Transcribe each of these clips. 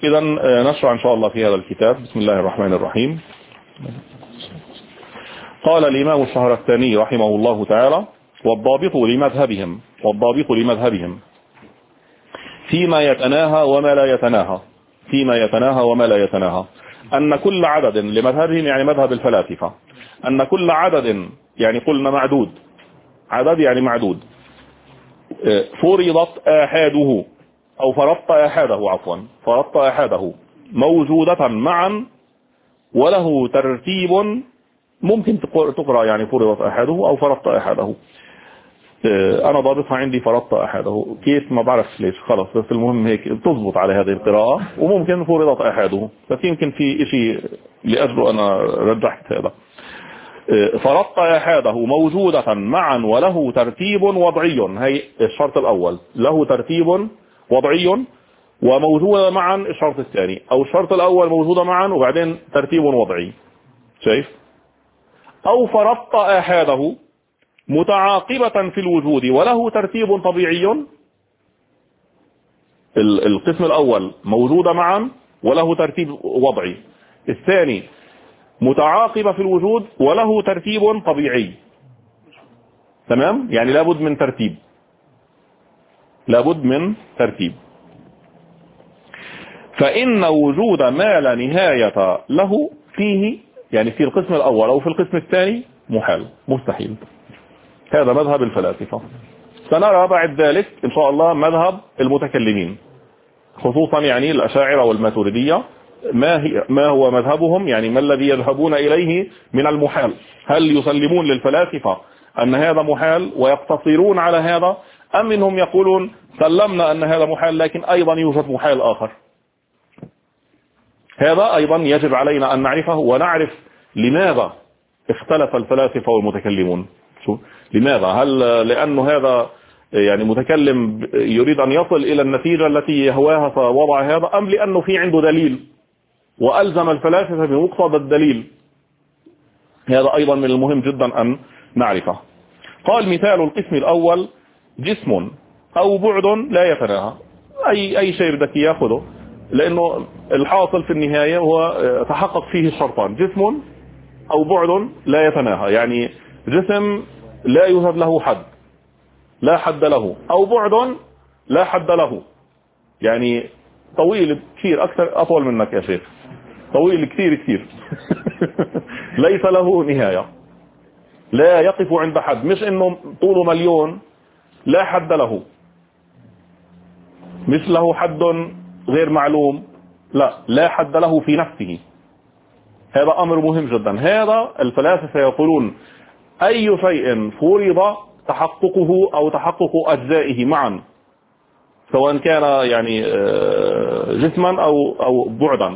إذا نشرع إن شاء الله في هذا الكتاب. بسم الله الرحمن الرحيم. قال الإمام الشهرستاني رحمه الله تعالى: والضابط لمذهبهم فيما يتناهى وما لا يتناهى أن كل عدد لمذهبهم، يعني مذهب الفلاسفة، أن كل عدد، يعني قلنا معدود، عدد يعني معدود، فرضت آحاده أو فرضت آحاده موجودة معا وله ترتيب. ممكن تقرأ يعني فرضت آحاده أو فرضت آحاده. أنا ضابطها عندي فرضت آحاده، كيف ما بعرف ليش، خلاص بس المهم هيك تضبط على هذه القراءة. وممكن فرضت آحاده، بس يمكن في شيء لأجله أنا رجحت هذا. فرضت آحاده موجودة معا وله ترتيب وضعي، هي الشرط الأول، له ترتيب وضعي، وموجودة معا الشرط الثاني، أو الشرط الأول موجودة معا وبعدين ترتيب وضعي، شايف؟ أو فرضت آحاده متعاقبة في الوجود وله ترتيب طبيعي، القسم الأول موجودة معا وله ترتيب وضعي، الثاني متعاقبة في الوجود وله ترتيب طبيعي. تمام؟ يعني لابد من ترتيب. فإن وجود ما لا نهاية له فيه، يعني في القسم الأول أو في القسم الثاني، محال، مستحيل. هذا مذهب الفلاسفة. سنرى بعد ذلك إن شاء الله مذهب المتكلمين، خصوصا يعني الأشاعرة والماتريدية، ما هو مذهبهم، يعني ما الذي يذهبون إليه من المحال. هل يسلمون للفلاسفة أن هذا محال ويقتصرون على هذا، أم منهم يقولون سلمنا أن هذا محال لكن أيضا يوجد محال آخر؟ هذا أيضا يجب علينا أن نعرفه، ونعرف لماذا اختلف الفلاسفة والمتكلمون. لماذا؟ هل لأنه هذا يعني متكلم يريد أن يصل إلى النتيجة التي يهواها فوضع هذا، أم لأنه في عنده دليل وألزم الفلاسفة بمقتضى الدليل؟ هذا أيضا من المهم جدا أن نعرفه. قال: مثال القسم الأول جسم أو بعد لا يتناهى. أي شيء بدك ياخذه، لأنه الحاصل في النهاية هو تحقق فيه الشرطان: جسم أو بعد لا يتناهى، يعني جسم لا يوجد له حد، لا حد له، أو بعد لا حد له، يعني طويل كثير، أطول منك يا شيخ، طويل كثير ليس له نهاية، لا يقف عند حد، مش إنه طوله مليون، لا حد له، مش له حد غير معلوم، لا حد له في نفسه. هذا أمر مهم جدا. هذا الفلاسفة يقولون أي شيء فرض تحققه أو تحقق أجزائه معا، سواء كان يعني جسما أو بعدا،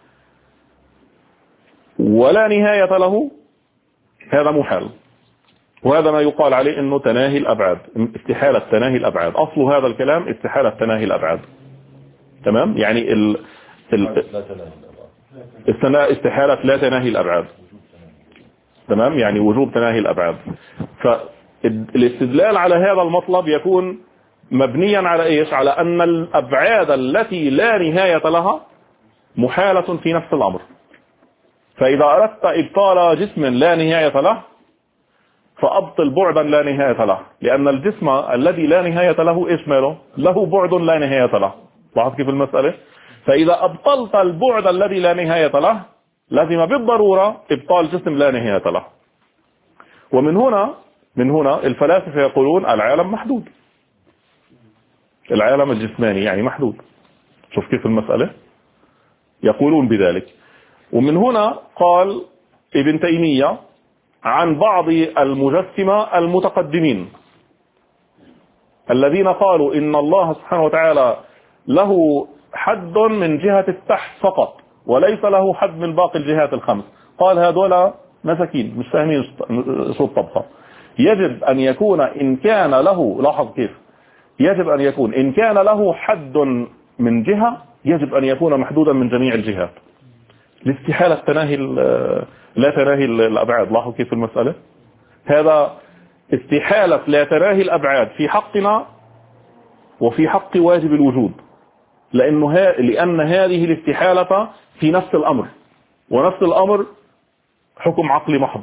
ولا نهاية له، هذا محال. وهذا ما يقال عليه انه تناهي الابعاد، استحالة تناهي الابعاد. اصل هذا الكلام استحالة تناهي الابعاد. تمام؟ يعني استحالة لا تناهي الابعاد. تمام؟ يعني وجوب تناهي الابعاد. فالاستدلال على هذا المطلب يكون مبنيا على ايش؟ على ان الابعاد التي لا نهاية لها محالة في نفس الامر. فاذا اردت ابطال جسم لا نهاية له، فأبطل بعدا لا نهاية له، لأن الجسم الذي لا نهاية له إيش ماله؟ له بعد لا نهاية له. لاحظ كيف المسألة؟ فإذا أبطلت البعد الذي لا نهاية له، لازم بالضرورة إبطال جسم لا نهاية له. ومن هنا الفلاسفة يقولون العالم محدود، العالم الجسماني يعني محدود. شوف كيف المسألة؟ يقولون بذلك. ومن هنا قال ابن تيمية عن بعض المجسمة المتقدمين الذين قالوا إن الله سبحانه وتعالى له حد من جهة التحت فقط وليس له حد من باقي الجهات الخمس. قال هذولا مساكين مش فاهمين شو الطبخة. يجب أن يكون إن كان له، لاحظ كيف، يجب أن يكون إن كان له حد من جهة يجب أن يكون محدودا من جميع الجهات. الاستحالة لا تناهي الأبعاد. لاحظوا كيف المسألة؟ هذا استحالة لا تناهي الأبعاد في حقنا وفي حق واجب الوجود. لأن هذه الاستحالة في نفس الأمر، ونفس الأمر حكم عقلي محض.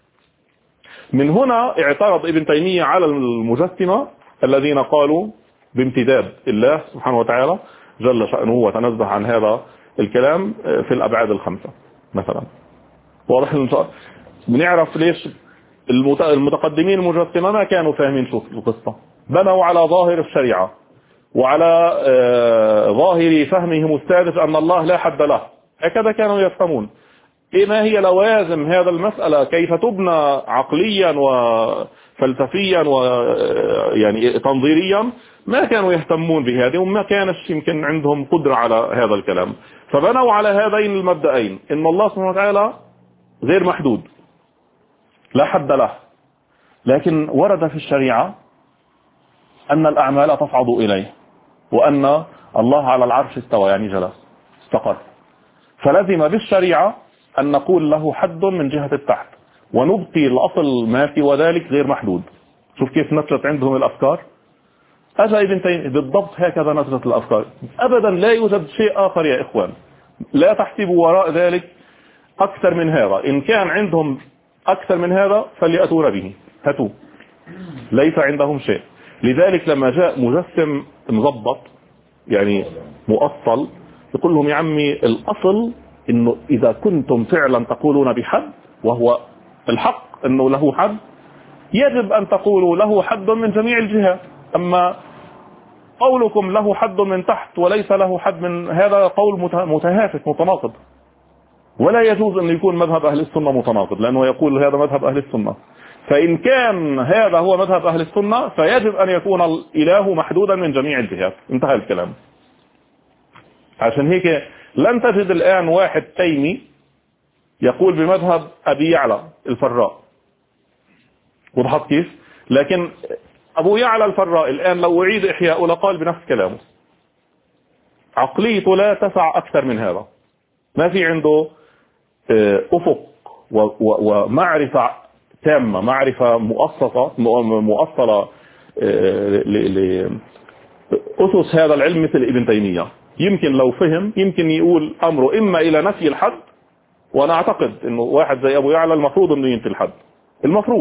من هنا اعترض ابن تيمية على المجسمة الذين قالوا بامتداد الله سبحانه وتعالى جل شأنه وتنزه عن هذا الكلام في الأبعاد الخمسة مثلا. واضح إن شاء الله بنعرف ليش المتقدمين المجسمة ما كانوا فاهمين شو القصة، بنوا على ظاهر الشريعة وعلى ظاهر فهمهم السادس أن الله لا حد له، هكذا كانوا يفهمون. ما هي لوازم هذا المسألة كيف تبنى عقليا وفلسفيا ويعني تنظيريا، ما كانوا يهتمون بهذه، وما كانش يمكن عندهم قدرة على هذا الكلام. فبنوا على هذين المبدأين، إن الله سبحانه وتعالى غير محدود لا حد له، لكن ورد في الشريعة أن الأعمال تصعد إليه، وأن الله على العرش استوى يعني جلس استقر، فلزم بالشريعة أن نقول له حد من جهة التحت ونبقي الأصل ما سوى ذلك غير محدود. شوف كيف نشرت عندهم الأفكار. أجا ابن تيمية بالضبط هكذا نشرت الأفكار، أبدا لا يوجد شيء آخر يا إخوان، لا تحسبوا وراء ذلك أكثر من هذا. إن كان عندهم أكثر من هذا فليأتون به، هاتوا، ليس عندهم شيء. لذلك لما جاء مجسم مضبط يعني مؤصل يقول لهم يا عمي الأصل إنه إذا كنتم فعلا تقولون بحد وهو الحق إنه له حد، يجب أن تقولوا له حد من جميع الجهات. أما قولكم له حد من تحت وليس له حد من، هذا قول متهافت متناقض، ولا يجوز أن يكون مذهب أهل السنة متناقض، لأنه يقول هذا مذهب أهل السنة. فإن كان هذا هو مذهب أهل السنة فيجب أن يكون الإله محدودا من جميع الجهات، انتهى الكلام. عشان هيك لن تجد الآن واحد تيمي يقول بمذهب أبي يعلى الفراء، وضحت كيف؟ لكن أبو يعلى الفراء الآن لو أعيد إحياءه لقال بنفس كلامه، عقليته لا تسع أكثر من هذا، ما في عنده أفق ومعرفة تامة، معرفة مؤصلة لأسس هذا العلم مثل ابن تيمية. يمكن لو فهم يمكن يقول أمره إما إلى نفي الحد، وأنا أعتقد إنه واحد زي أبو يعلى المفروض إنه ينفي الحد المفروض،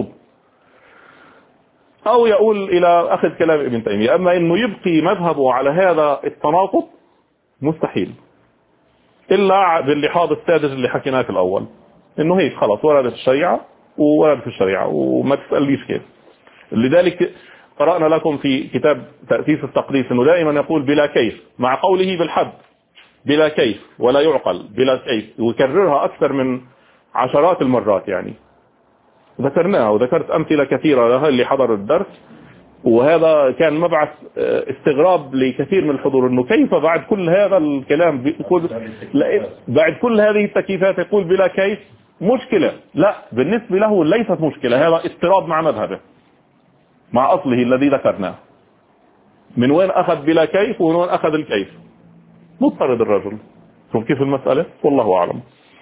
أو يقول إلى أخذ كلام ابن تيمية. أما إنه يبقي مذهبه على هذا التناقض مستحيل، إلا باللحاظ السادس اللي حكيناه في الأول، إنه هيك خلاص وردت الشريعة وورد في الشريعة وما تسأليش كيف. لذلك قرأنا لكم في كتاب تأسيس التقديس إنه دائما يقول بلا كيف، مع قوله بالحد بلا كيف ولا يعقل بلا كيف، ويكررها أكثر من عشرات المرات. يعني ذكرناها وذكرت أمثلة كثيرة لها اللي حضر الدرس، وهذا كان مبعث استغراب لكثير من الحضور، انه كيف بعد كل هذا الكلام بعد كل هذه التكييفات يقول بلا كيف. مشكلة؟ لا، بالنسبة له ليست مشكلة، هذا اضطراب مع مذهبه مع أصله الذي ذكرناه. من وين أخذ بلا كيف ومن وين أخذ الكيف؟ مضطرد الرجل. شوف كيف المسألة، والله أعلم.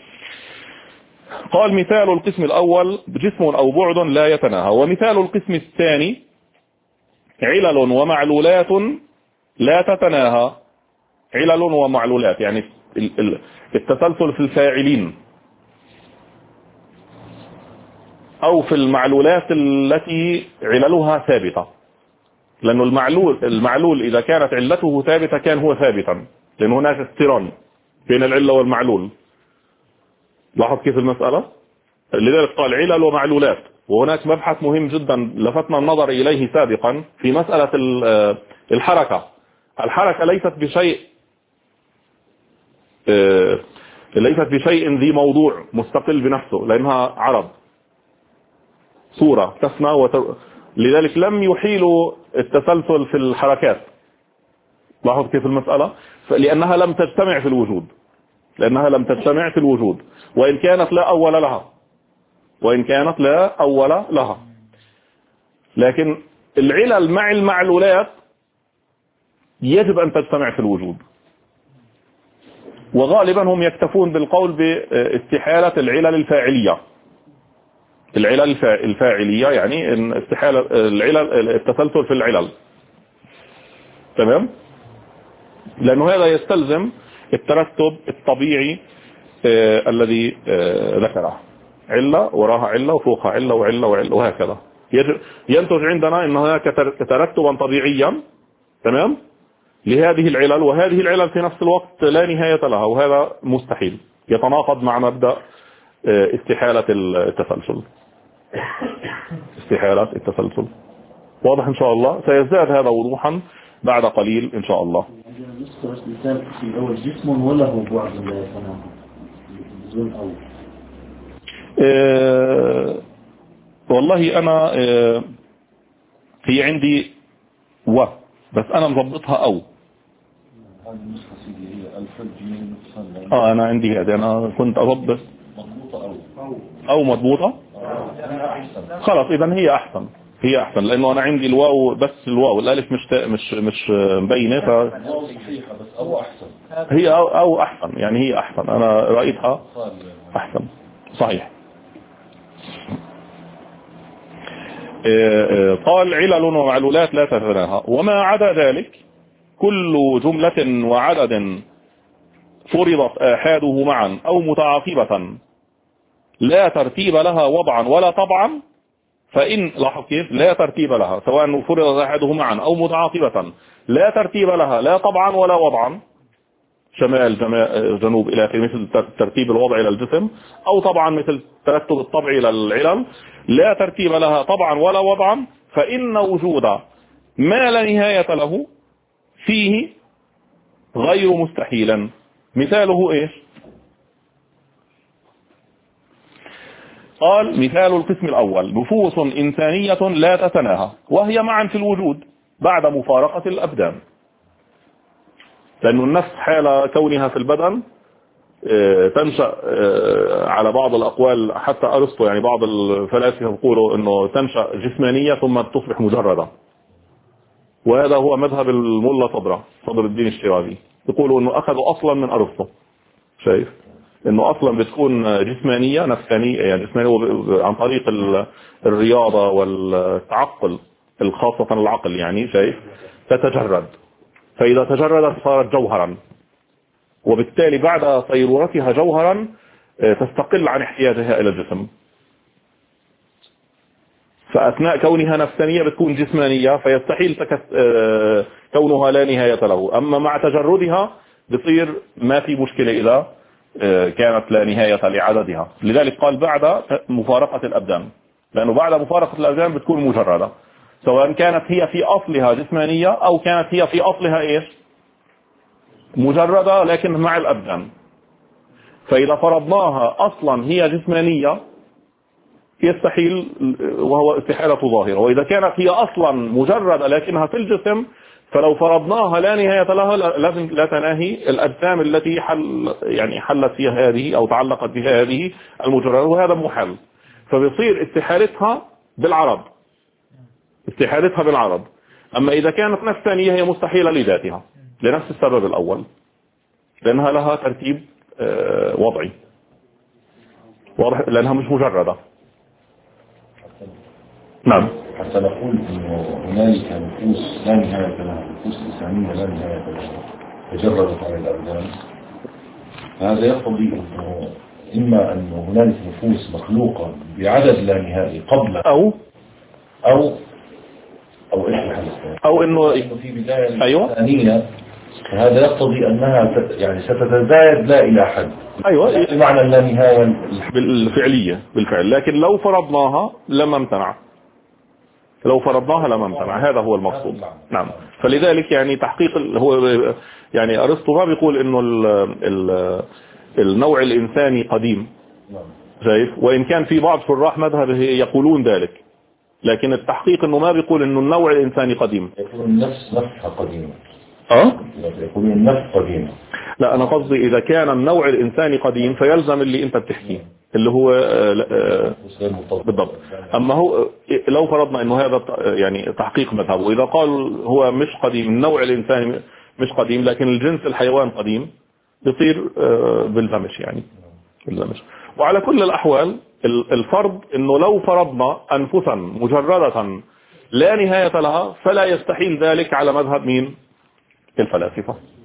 قال مثال القسم الأول جسم أو بعد لا يتناهى، ومثال القسم الثاني علل ومعلولات لا تتناهى. علل ومعلولات يعني التسلسل في الفاعلين أو في المعلولات التي عللها ثابتة، لأنه المعلول إذا كانت علته ثابتة كان هو ثابتا، لأن هناك اقتران بين العلة والمعلول. لاحظ كيف المسألة؟ لذلك قال علل ومعلولات. وهناك مبحث مهم جدا لفتنا النظر إليه سابقا في مسألة الحركة. الحركة ليست بشيء ذي موضوع مستقل بنفسه، لأنها عرض صورة تسمى لذلك لم يحيلوا التسلسل في الحركات. لاحظ كيف المسألة؟ لأنها لم تجتمع في الوجود، وإن كانت لا أول لها، لكن العلل مع المعلولات يجب أن تجتمع في الوجود. وغالبا هم يكتفون بالقول باستحالة العلل الفاعلية، يعني استحالة التسلسل في العلل. تمام؟ لأنه هذا يستلزم الترتب الطبيعي الذي ذكره، علة وراها علة وفوقها علة وعلة وعلة وهكذا. ينتج عندنا أن هناك ترتبا طبيعيا تمام لهذه العلل، وهذه العلل في نفس الوقت لا نهاية لها، وهذا مستحيل، يتناقض مع مبدأ استحالة التسلسل. استحالة التسلسل واضح إن شاء الله، سيزداد هذا وضوحا بعد قليل إن شاء الله. جسم ولا هو بعد والله أنا هي عندي بس أنا مضبطها أنا عندي هذه، أنا كنت أضبط أو مضبوطة. خلاص إذا هي أحسن، هي أحسن، لأنه أنا عندي الواو بس الواو، الألف مش مبينة، صحيحة بس أو أحسن، هي أو أحسن، يعني هي أحسن، أنا رأيتها أحسن صحيح. قال علل ومعلولات لا تتناهى، وما عدا ذلك كل جملة وعدد فرضت آحاده معا أو متعاقبة لا ترتيب لها وضعا ولا طبعا، فإن لاحظ كيف لا ترتيب لها، سواء فرضت آحاده معا أو متعاقبة لا ترتيب لها لا طبعا ولا وضعا، شمال جنوب إلى آخره، مثل ترتيب الوضع إلى الجسم، أو طبعا مثل ترتب الطبع إلى العلل، لا ترتيب لها طبعا ولا وضعا، فإن وجود ما لا نهاية له فيه غير مستحيلا. مثاله إيش؟ قال مثال القسم الأول نفوس إنسانية لا تتناهى وهي معا في الوجود بعد مفارقة الأبدان، لأن النفس حال كونها في البدن تنشأ على بعض الأقوال، حتى أرسطو يعني بعض الفلاسفة يقولوا أنه تنشأ جسمانية ثم تصبح مجردة، وهذا هو مذهب الملا صدر الدين الشيرازي، يقولوا أنه أخذوا أصلا من أرسطو، شايف أنه أصلا بتكون جسمانية نفسانية، يعني جسمانية عن طريق الرياضة والتعقل، الخاصة العقل، يعني شايف تتجرد، فإذا تجردت صارت جوهرا، وبالتالي بعد صيرورتها جوهرا تستقل عن احتياجها إلى الجسم، فأثناء كونها نفسانية بتكون جسمانية، فيستحيل كونها لا نهاية له، أما مع تجردها بصير ما في مشكلة إذا كانت لا نهاية لعددها. لذلك قال بعد مفارقة الأبدان، لأنه بعد مفارقة الأبدان بتكون مجردة، سواء كانت هي في أصلها جسمانية أو كانت هي في أصلها إيش مجردة لكن مع الأبدان. فإذا فرضناها أصلا هي جسمانية يستحيل، وهو استحالة ظاهرة، وإذا كانت هي أصلا مجردة لكنها في الجسم فلو فرضناها لا نهاية لها لازم لا تناهي الأجسام التي حلت فيها هذه أو تعلقت بها هذه المجردة، وهذا محال، فبيصير استحالتها بالعرض. أما إذا كانت نفسانية هي مستحيلة لذاتها لنفس السبب الأول، لأنها لها ترتيب وضعي واضح، لأنها مش مجردة. نعم، حتى نقول إنه هنالك نفوس لا نهاية لها، نفوس إنسانية لا نهاية لها تجردت عن الأبدان، هذا يقتضي إنه إما أن هنالك نفوس مخلوقة بعدد لا نهائي قبل أو إيش الحدث، أو إنه في بداية الإنسانية، هذا يقتضي أنها يعني ستتزايد لا إلى حد، أيوة بمعنى لا نهاية بالفعل، لكن لو فرضناها لما امتنع، هذا هو المقصود. نعم، فلذلك يعني تحقيق هو يعني أرسطو ما بيقول إنه النوع الإنساني قديم، شايف، وإن كان في بعض شراح مذهبه يقولون ذلك، لكن التحقيق إنه ما بيقول إنه النوع الإنساني قديم، يقول النفس نفسها قديمة، يقول النفس قديمة. لا، أنا قصدي إذا كان النوع الإنساني قديم فيلزم اللي أنت بتحكيه اللي هو بالضبط. أما هو لو فرضنا إنه هذا يعني تحقيق مذهبه، إذا قال هو مش قديم، النوع الإنساني مش قديم لكن الجنس الحيوان قديم، بيصير بالهمش يعني بالهمش. وعلى كل الأحوال الفرض إنه لو فرضنا أنفسا مجردة لا نهاية لها فلا يستحيل ذلك على مذهب مين؟ الفلاسفة،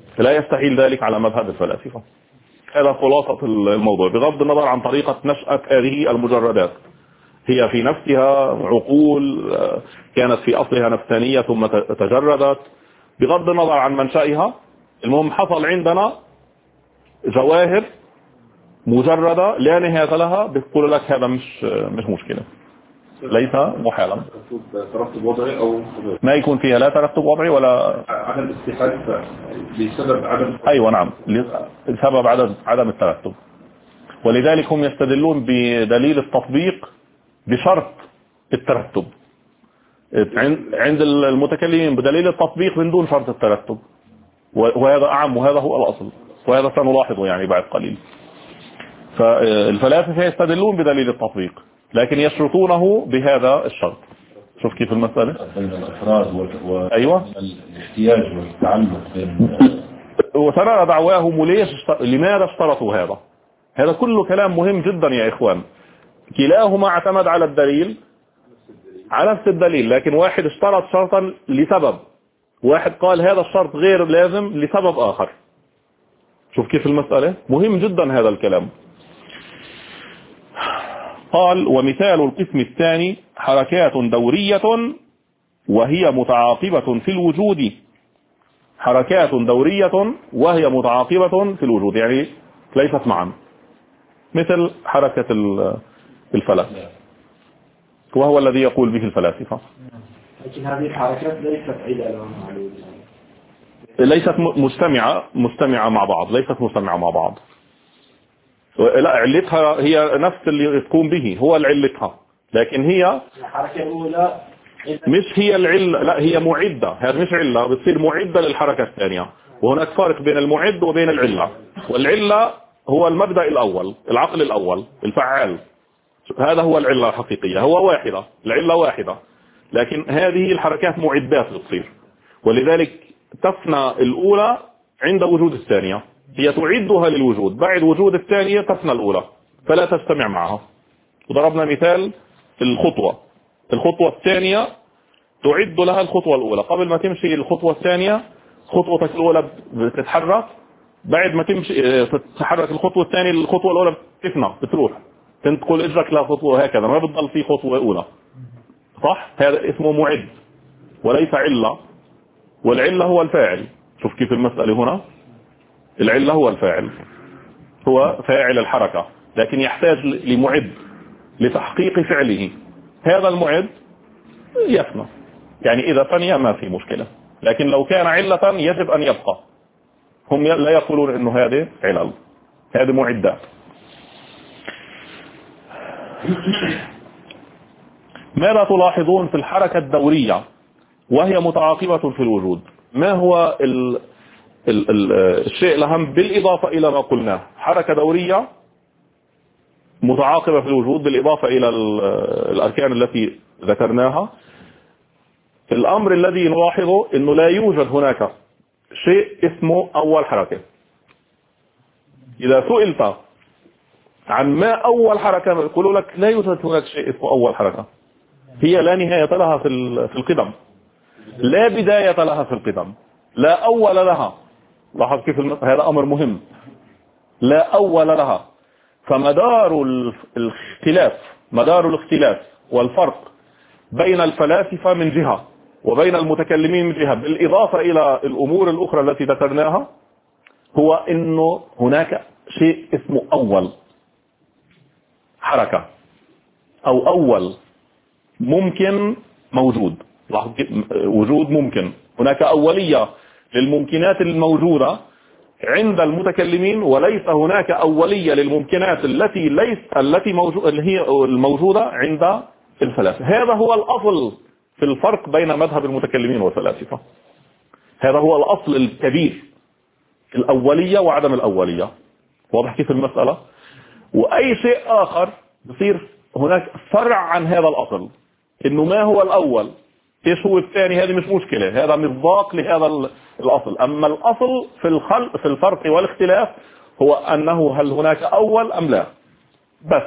لا يستحيل ذلك على مذهب الفلاسفة. هذا خلاصة الموضوع بغض النظر عن طريقة نشأة هذه المجردات. هي في نفسها عقول كانت في أصلها نفسانية ثم تجردت، بغض النظر عن منشأها. المهم حصل عندنا جواهر مجردة لا نهاية لها، بتقول لك هذا مش مشكلة، ليس محالا. ترتب وضعي أو ما يكون فيها لا ترتب وضعي ولا عدم استحالة بسبب عدم. أيوة نعم، لسبب عدم الترتب. ولذلك هم يستدلون بدليل التطبيق بشرط الترتب عند المتكلمين، بدليل التطبيق من دون شرط الترتب، وهذا أعم وهذا هو الأصل، وهذا سنلاحظه يعني بعد قليل. فالفلاسفة يستدلون بدليل التطبيق لكن يشرطونه بهذا الشرط. شوف كيف المسألة بين الأفراد أيوة الاحتياج والتعلق بين وترى دعواهم لماذا اشترطوا هذا كله كلام مهم جدا يا إخوان. كلاهما اعتمد على الدليل، على نفس الدليل، لكن واحد اشترط شرطا لسبب، واحد قال هذا الشرط غير لازم لسبب آخر. شوف كيف المسألة مهم جدا هذا الكلام. قال ومثال القسم الثاني حركات دورية وهي متعاقبة في الوجود. حركات دورية وهي متعاقبة في الوجود يعني ليست معا، مثل حركة الفلك، وهو الذي يقول به الفلاسفة. لكن هذه الحركات ليست عدة ليست مجتمعة مع بعض، ليست مجتمعة مع بعض. لا علتها هي نفس اللي تقوم به، هو علتها، لكن هي الحركة الأولى مش هي العلة، لا هي معدة. هذا مش علة، بتصير معدة للحركة الثانية. وهناك فرق بين المعد وبين العلة. والعلة هو المبدأ الأول، العقل الأول الفعال، هذا هو العلة الحقيقية، هو واحدة، العلة واحدة، لكن هذه الحركات معدات بتصير. ولذلك تفنى الأولى عند وجود الثانية، هي تعدها للوجود، بعد وجود الثانية تفنى الأولى فلا تجتمع معها. وضربنا مثال الخطوة الثانية تعد لها الخطوة الأولى، قبل ما تمشي الخطوة الثانية خطوتك الأولى بتتحرك، بعد ما تمشي تتحرك الخطوة الثانية الخطوة الأولى بتفنى بتروح، تنتقل إجرك لها خطوة هكذا، ما بتضل في خطوة أولى، صح؟ هذا اسمه معد وليس علة، والعلة هو الفاعل. شوف كيف المسألة هنا، العلة هو الفاعل، هو فاعل الحركة، لكن يحتاج لمعد لتحقيق فعله. هذا المعد يفنى، يعني إذا فني ما في مشكلة، لكن لو كان علة يجب أن يبقى. هم لا يقولون إنه هذه علل، هذه معدات. ماذا تلاحظون في الحركة الدورية وهي متعاقبة في الوجود؟ ما هو الشيء الأهم بالإضافة إلى ما قلناه؟ حركة دورية متعاقبة في الوجود بالإضافة إلى الأركان التي ذكرناها. الأمر الذي نلاحظه أنه لا يوجد هناك شيء اسمه أول حركة. إذا سئلت عن ما أول حركة يقولوا لك لا يوجد هناك شيء اسمه أول حركة، هي لا نهاية لها في القدم، لا بداية لها في القدم، لا أول لها. لاحظ كيف هذا أمر مهم، لا أول لها. فمدار الاختلاف والفرق بين الفلاسفة من جهة وبين المتكلمين من جهة، بالإضافة إلى الأمور الأخرى التي ذكرناها، هو إنه هناك شيء اسمه أول حركة أو أول ممكن موجود. وجود ممكن، هناك أولية للممكنات الموجودة عند المتكلمين، وليس هناك أولية للممكنات اللي هي الموجودة عند الفلاسفة. هذا هو الأصل في الفرق بين مذهب المتكلمين والفلاسفة، هذا هو الأصل الكبير، الأولية وعدم الأولية. واضح كيف المسألة؟ وأي شيء آخر يصير هناك فرع عن هذا الأصل، إنه ما هو الأول ايش هو الثاني، هذه مش مشكلة، هذا مصداق لهذا الأصل. أما الأصل في الفرق والاختلاف هو أنه هل هناك أول أم لا، بس.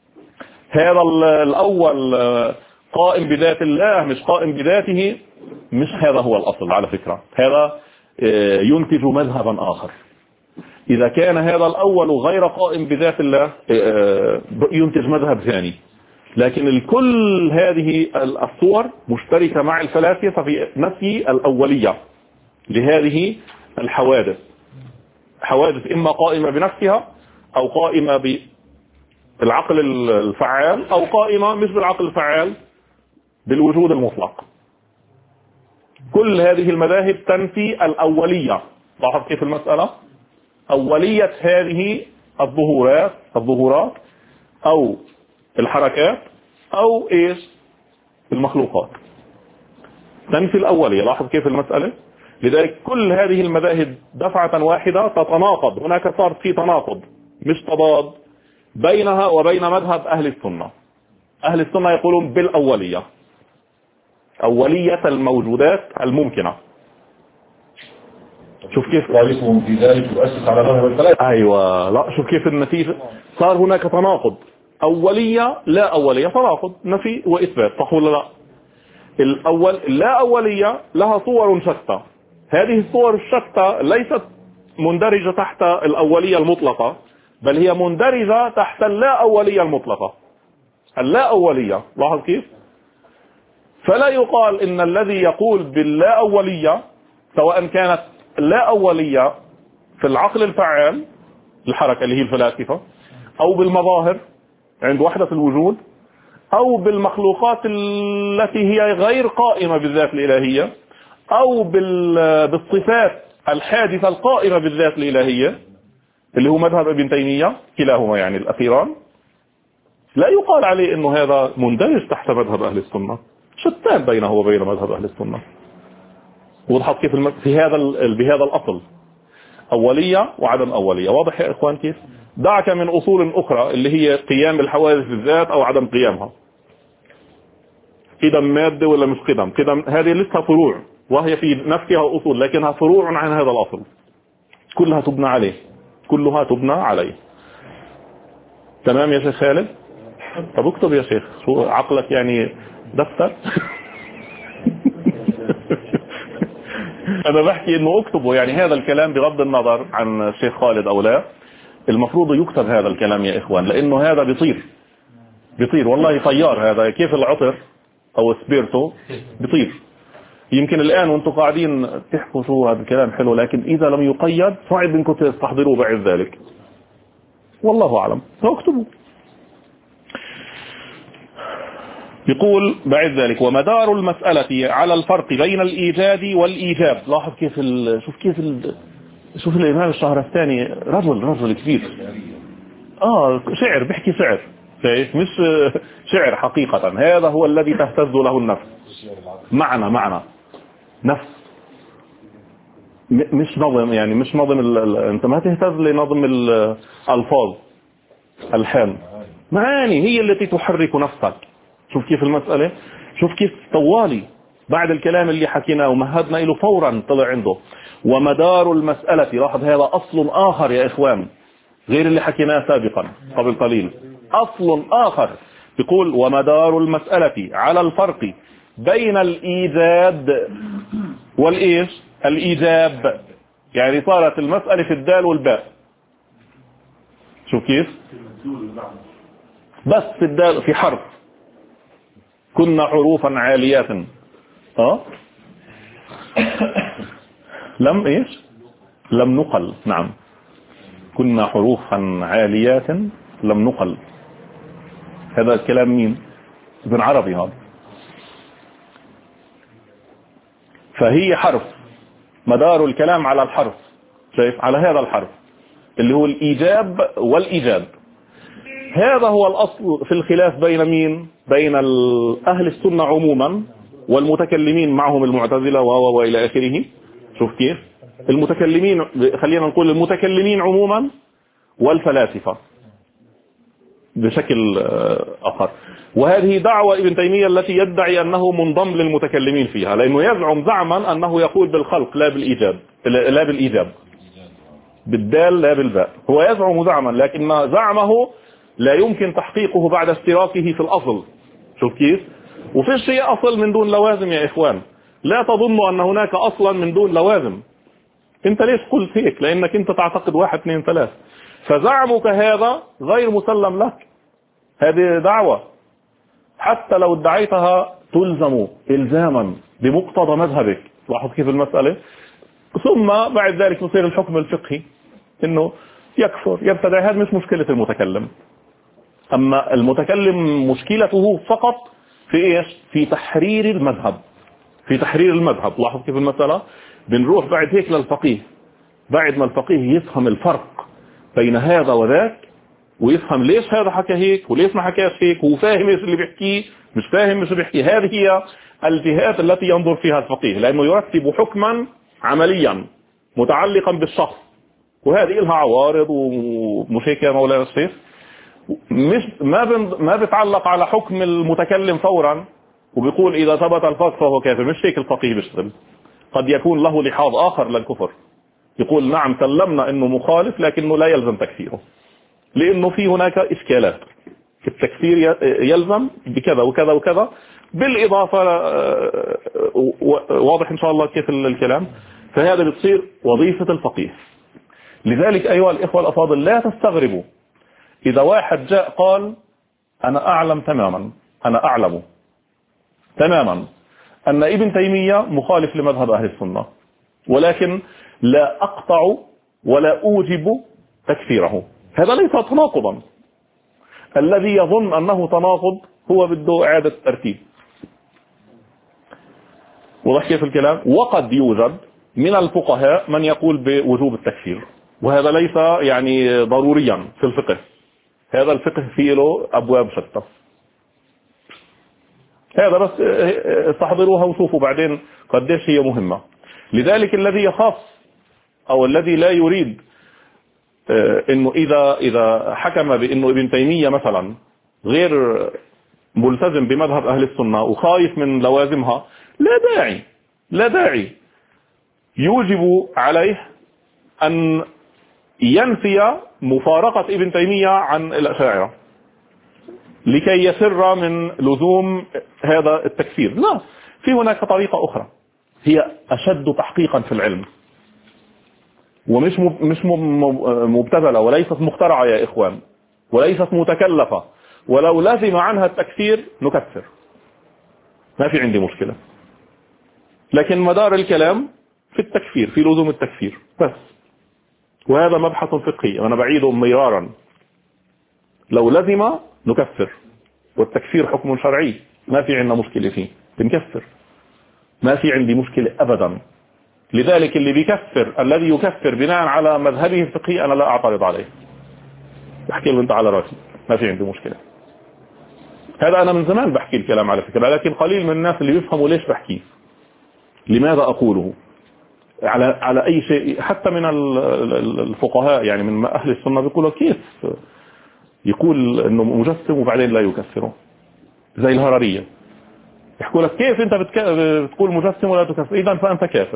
هذا الأول قائم بذات الله مش قائم بذاته، مش هذا هو الأصل على فكرة، هذا ينتج مذهبا آخر. إذا كان هذا الأول غير قائم بذات الله ينتج مذهب ثاني. لكن الكل هذه الصور مشتركة مع الفلاسفة في نفي الأولية لهذه الحوادث. حوادث إما قائمة بنفسها أو قائمة بالعقل الفعال أو قائمة مش بالعقل الفعال بالوجود المطلق. كل هذه المذاهب تنفي الأولية. لاحظ كيف المسألة؟ أولية هذه الظهورات أو الحركات أو إيش المخلوقات، تنفي الأولية. لاحظ كيف المسألة؟ لذلك كل هذه المذاهب دفعة واحدة تتناقض. هناك صار في تناقض مش تضاد بينها وبين مذهب أهل السنة. أهل السنة يقولون بالأولية، أولية الموجودات الممكنة. شوف كيف ذلكم في ذلك يؤسس على مذهب الثلاثة. أيوة، لا شوف كيف النتيجة. صار هناك تناقض، أولية لا أولية، تناقض، نفي وإثبات، صح ولا لا؟ الأول لا أولية لها صور شتى. هذه الصور الشتى ليست مندرجة تحت الأولية المطلقة، بل هي مندرجة تحت اللا أولية المطلقة، اللا أولية. لاحظ كيف؟ فلا يقال إن الذي يقول باللا أولية سواء كانت لا أولية في العقل الفعال الحركة اللي هي الفلاسفة، أو بالمظاهر عند وحدة الوجود، أو بالمخلوقات التي هي غير قائمة بالذات الإلهية، أو بالصفات الحادثة القائمة بالذات الإلهية اللي هو مذهب ابن تيمية، كلاهما يعني الأخيران. لا يقال عليه إنه هذا مندرج تحت مذهب أهل السنة، شتان بينه وبين مذهب أهل السنة. وضحت كيف بهذا الأصل أولية وعدم أولية. واضح يا إخوان كيف؟ دعك من أصول أخرى اللي هي قيام الحوادث بالذات أو عدم قيامها، قدم مادة ولا مش قدم، هذه لسه فروع وهي في نفسها أصول لكنها فروع عن هذا الأصل، كلها تبنى عليه. تمام يا شيخ خالد؟ طب اكتب يا شيخ، شو عقلك يعني دفتر؟ أنا بحكي إنه اكتبه، يعني هذا الكلام بغض النظر عن الشيخ خالد أو لا، المفروض يكتب هذا الكلام يا إخوان، لأنه هذا بيطير والله، طيار هذا، كيف العطر أو سبيرتو بيطير. يمكن الآن وانتم قاعدين تحكوا شو هذا الكلام حلو، لكن إذا لم يقيد صعب انكم تستحضروه بعد ذلك، والله أعلم. فاكتبوا. يقول بعد ذلك: ومدار المسألة على الفرق بين الإيجاد والإيجاب. لاحظ كيف شوف الإمام الشهرستاني رجل كبير، شعر، بيحكي شعر، مش شعر حقيقة. هذا هو الذي تهتز له النفس، معنى نفس، مش نظم، يعني مش نظم انت ما تهتز لنظم الألفاظ، الحان، معاني هي التي تحرك نفسك. شوف كيف المسألة، شوف كيف طوالي بعد الكلام اللي حكيناه ومهدنا له فورا طلع عنده ومدار المسألة. لاحظ هذا أصل آخر يا إخوان غير اللي حكيناه سابقا قبل قليل، أصل آخر. يقول: ومدار المسألة على الفرق بين الإيجاد والإيش الإيجاب، يعني صارت المسألة في الدال والباء. شوف كيف، بس في الدال في حرف، كنا حروفا عاليات، لم نقل. نعم، كنا حروفا عاليات لم نقل. هذا الكلام مين؟ ابن عربي هذا. فهي حرف، مدار الكلام على الحرف، شايف، على هذا الحرف اللي هو الإيجاب والإيجاب. هذا هو الأصل في الخلاف بين مين؟ بين أهل السنة عموما والمتكلمين معهم المعتزلة وإلى آخره. شوف كيف المتكلمين، خلينا نقول المتكلمين عموما والفلاسفة بشكل آخر. وهذه دعوة ابن تيمية التي يدعي أنه منضم للمتكلمين فيها، لأنه يزعم زعما أنه يقول بالخلق لا بالإيجاب، بالدال لا بالباء. هو يزعم زعما، لكن زعمه لا يمكن تحقيقه بعد اشتراكه في الأصل. شوف كيف، وفي شيء أصل من دون لوازم يا إخوان. لا تظن أن هناك أصلا من دون لوازم. أنت ليش قلت هيك؟ لأنك أنت تعتقد 1 2 3. فزعمك هذا غير مسلم لك. هذه دعوة حتى لو ادعيتها تلزم إلزاما بمقتضى مذهبك. لاحظ كيف المسألة. ثم بعد ذلك يصير الحكم الفقهي انه يكفر يبتدع. هذا مش مشكلة المتكلم. اما المتكلم مشكلته فقط في ايش؟ في تحرير المذهب. في تحرير المذهب. لاحظ كيف المسألة. بنروح بعد هيك للفقيه. بعد ما الفقيه يفهم الفرق بين هذا وذاك ويفهم ليش هذا حكى هيك وليش ما حكاش هيك وفاهم ايش اللي بيحكيه مش فاهم ايش اللي بيحكيه. هذه هي الجهات التي ينظر فيها الفقيه لانه يرتب حكما عمليا متعلقا بالشخص. وهذه لها عوارض ومش هيك يا مولانا الشيخ. مش ما بتعلق على حكم المتكلم فورا وبيقول اذا ثبت الفسق فهو كافر. مش هيك الفقيه بيشتغل. قد يكون له لحاظ اخر للكفر. يقول نعم سلمنا انه مخالف لكنه لا يلزم تكفيره لانه في هناك اشكالات. التكفير يلزم بكذا وكذا وكذا بالاضافه واضح ان شاء الله كيف الكلام. فهذا بتصير وظيفة الفقيه. لذلك ايها الاخوة الافاضل لا تستغربوا اذا واحد جاء قال انا اعلم تماما انا اعلم تماما ان ابن تيمية مخالف لمذهب اهل السنة ولكن لا اقطع ولا اوجب تكفيره. هذا ليس تناقضا. الذي يظن انه تناقض هو بده اعادة ترتيب. واضح كيف الكلام. وقد يوجد من الفقهاء من يقول بوجوب التكفير وهذا ليس يعني ضروريا في الفقه. هذا الفقه فيه له ابواب شتى. هذا بس استحضروها وشوفوا بعدين قديش هي مهمة. لذلك الذي يخاف او الذي لا يريد انه اذا حكم بانه ابن تيمية مثلا غير ملتزم بمذهب اهل السنة وخايف من لوازمها لا داعي يوجب عليه ان ينفي مفارقة ابن تيمية عن الاشاعرة لكي يسر من لزوم هذا التكفير. لا، في هناك طريقة اخرى هي اشد تحقيقا في العلم ومش مبتذلة وليست مخترعة يا اخوان وليست متكلفة. ولو لزم عنها التكفير نكفر ما في عندي مشكلة. لكن مدار الكلام في التكفير في لزوم التكفير بس. وهذا مبحث فقهي وانا بعيده مرارا. لو لزم نكفر والتكفير حكم شرعي ما في عندنا مشكلة فيه بنكفر ما في عندي مشكلة ابدا. لذلك اللي بيكفر الذي يكفر بناء على مذهبه الفقهي انا لا اعترض عليه. بحكي له انت على راسي ما في عندي مشكلة. هذا انا من زمان بحكي الكلام على فكرة لكن قليل من الناس اللي يفهموا ليش بحكيه لماذا اقوله على اي شيء. حتى من الفقهاء يعني من اهل السنة بيقولوا كيف يقول انه مجسم وبعدين لا يكفره زي الهررية. يحكوا لك كيف انت بتقول مجسم ولا تكفر اذا فانت كافر.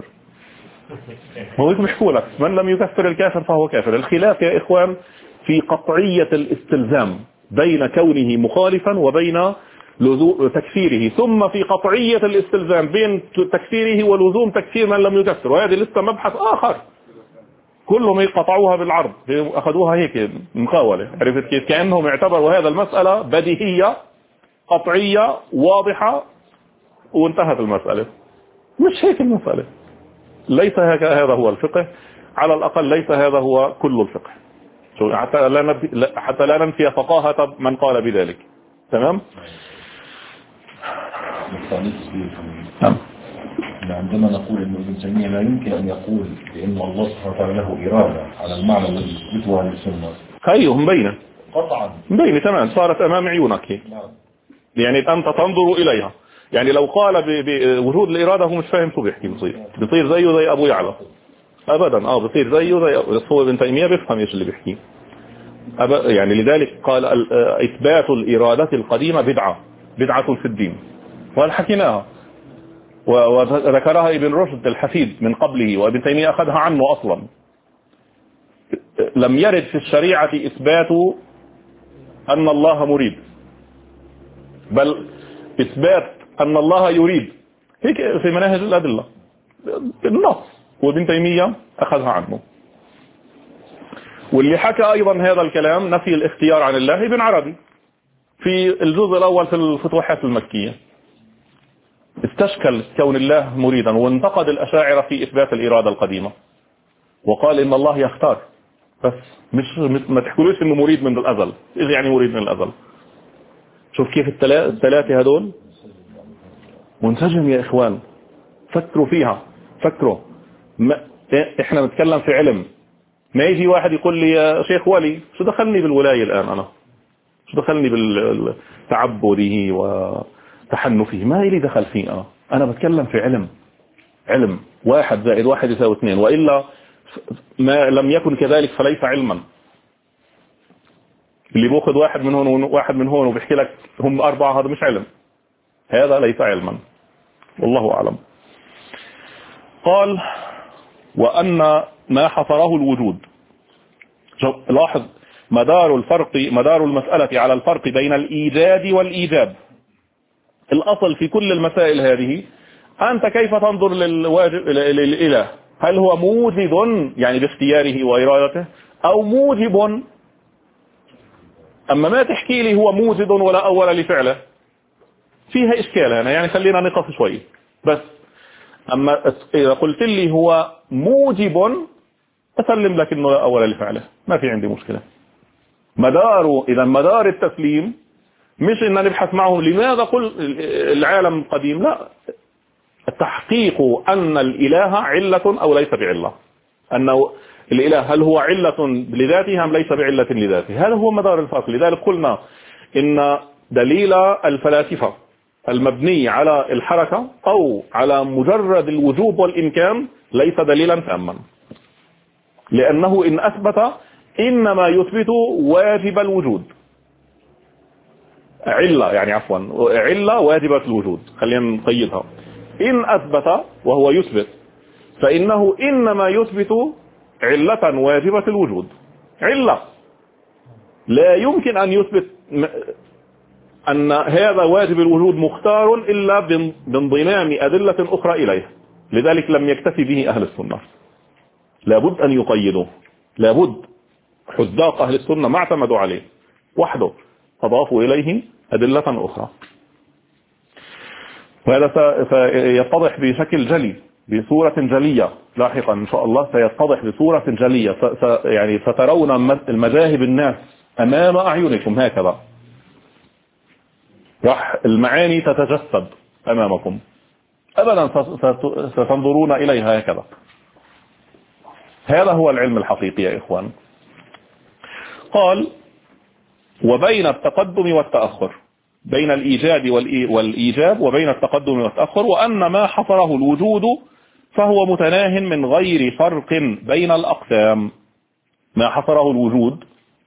هو يحكوا لك من لم يكفر الكافر فهو كافر. الخلاف يا اخوان في قطعية الاستلزام بين كونه مخالفا وبين لزوم تكفيره ثم في قطعية الاستلزام بين تكفيره ولزوم تكفير من لم يكفر. وهذه لسه مبحث آخر كلهم يقطعوها بالعرض أخذوها هيك مقاولة. عرفت كيف كأنهم اعتبروا هذا المسألة بديهية قطعية واضحة وانتهت المسألة. مش هيك المسألة. ليس هذا هو الفقه. على الأقل ليس هذا هو كل الفقه حتى لا ننفي فقاهة من قال بذلك. تمام. عندما نقول أن ابن تيمية لا يمكن أن يقول بأن الله سبحانه وتعالى له إرادة على المعنى الذي يثبته أهل السنة. هيو مبينة قطعا مبينة تمام صارت أمام عيونك هي. يعني أنت تنظر إليها. يعني لو قال بوجود الإرادة هو مش فاهم شو بيحكي. بصير زيه زي أبو يعلى أبدا. بصير زيه زي هو ابن تيمية بيفهم إيش اللي بيحكيه. يعني لذلك قال إثبات الإرادة القديمة بدعة في الدين وهل حكيناها وذكرها ابن رشد الحفيد من قبله وابن تيمية أخذها عنه أصلا. لم يرد في الشريعة إثبات أن الله مريد بل إثبات أن الله يريد هيك في مناهج الأدلة النص، وابن تيمية أخذها عنه. واللي حكى أيضا هذا الكلام نفي الاختيار عن الله ابن عربي في الجزء الأول في الفتوحات المكية، استشكل كون الله مريدا وانتقد الأشاعرة في إثبات الإرادة القديمة، وقال إن الله يختار بس مش ما تحكولوش إنه مريد من الأزل. إيش يعني مريد من الأزل؟ شوف كيف الثلاثة هدول منسجم يا إخوان. فكروا فيها، فكروا. إحنا نتكلم في علم، ما يجي واحد يقول لي يا شيخ ولي شو دخلني بالولاية الآن، أنا شو دخلني بالتعبده وتحنفه، ما إلي دخل فيه. أنا بتكلم في علم 1 زائد 1 يساوي 2، وإلا ما لم يكن كذلك فليس علما. اللي بأخذ واحد من هون وواحد من هون وبيحكي لك هم 4، هذا مش علم، هذا ليس علما، والله أعلم. قال وأن ما حصره الوجود. لاحظ مدار المسألة على الفرق بين الإيجاد والإيجاب. الأصل في كل المسائل هذه أنت كيف تنظر للإله، هل هو موجد يعني باختياره وإرادته أو موجب؟ أما ما تحكي لي هو موجد ولا أول لفعله فيها إشكال هنا، يعني خلينا نقف شوي بس. أما إذا قلت لي هو موجب أسلم لك إنه لا أول لفعله، ما في عندي مشكلة. مدار التسليم مش إن نبحث معه لماذا قل العالم قديم، لا، التحقيق أن الإله علة أو ليس بعلة، أنه الإله هل هو علة لذاته أم ليس بعلة لذاته، هذا هو مدار الفصل. لذلك قلنا إن دليل الفلاسفة المبني على الحركة أو على مجرد الوجوب والإمكان ليس دليلا تاما، لأنه إن أثبت إنما يثبت واجب الوجود، علة يعني عفوا علة واجبة الوجود، خلينا نقيدها. إن أثبت وهو يثبت فإنه إنما يثبت علة واجبة الوجود، علة. لا يمكن أن يثبت أن هذا واجب الوجود مختار إلا بانضمام أدلة أخرى إليه. لذلك لم يكتفي به أهل السنة، لابد أن يقيدوه، لابد حذاق أهل السنة ما اعتمدوا عليه وحده، أضافوا إليه أدلة أخرى. وهذا سيتضح بشكل جلي بصورة جلية لاحقا إن شاء الله، سيتضح بصورة جلية، يعني سترون المذاهب الناس أمام أعينكم هكذا، راح المعاني تتجسد أمامكم أبدا، ستنظرون إليها هكذا. هذا هو العلم الحقيقي يا إخوان. قال وبين التقدم والتأخر، بين الإيجاد والإيجاب وبين التقدم والتأخر، وأن ما حصره الوجود فهو متناه من غير فرق بين الأقسام. ما حصره الوجود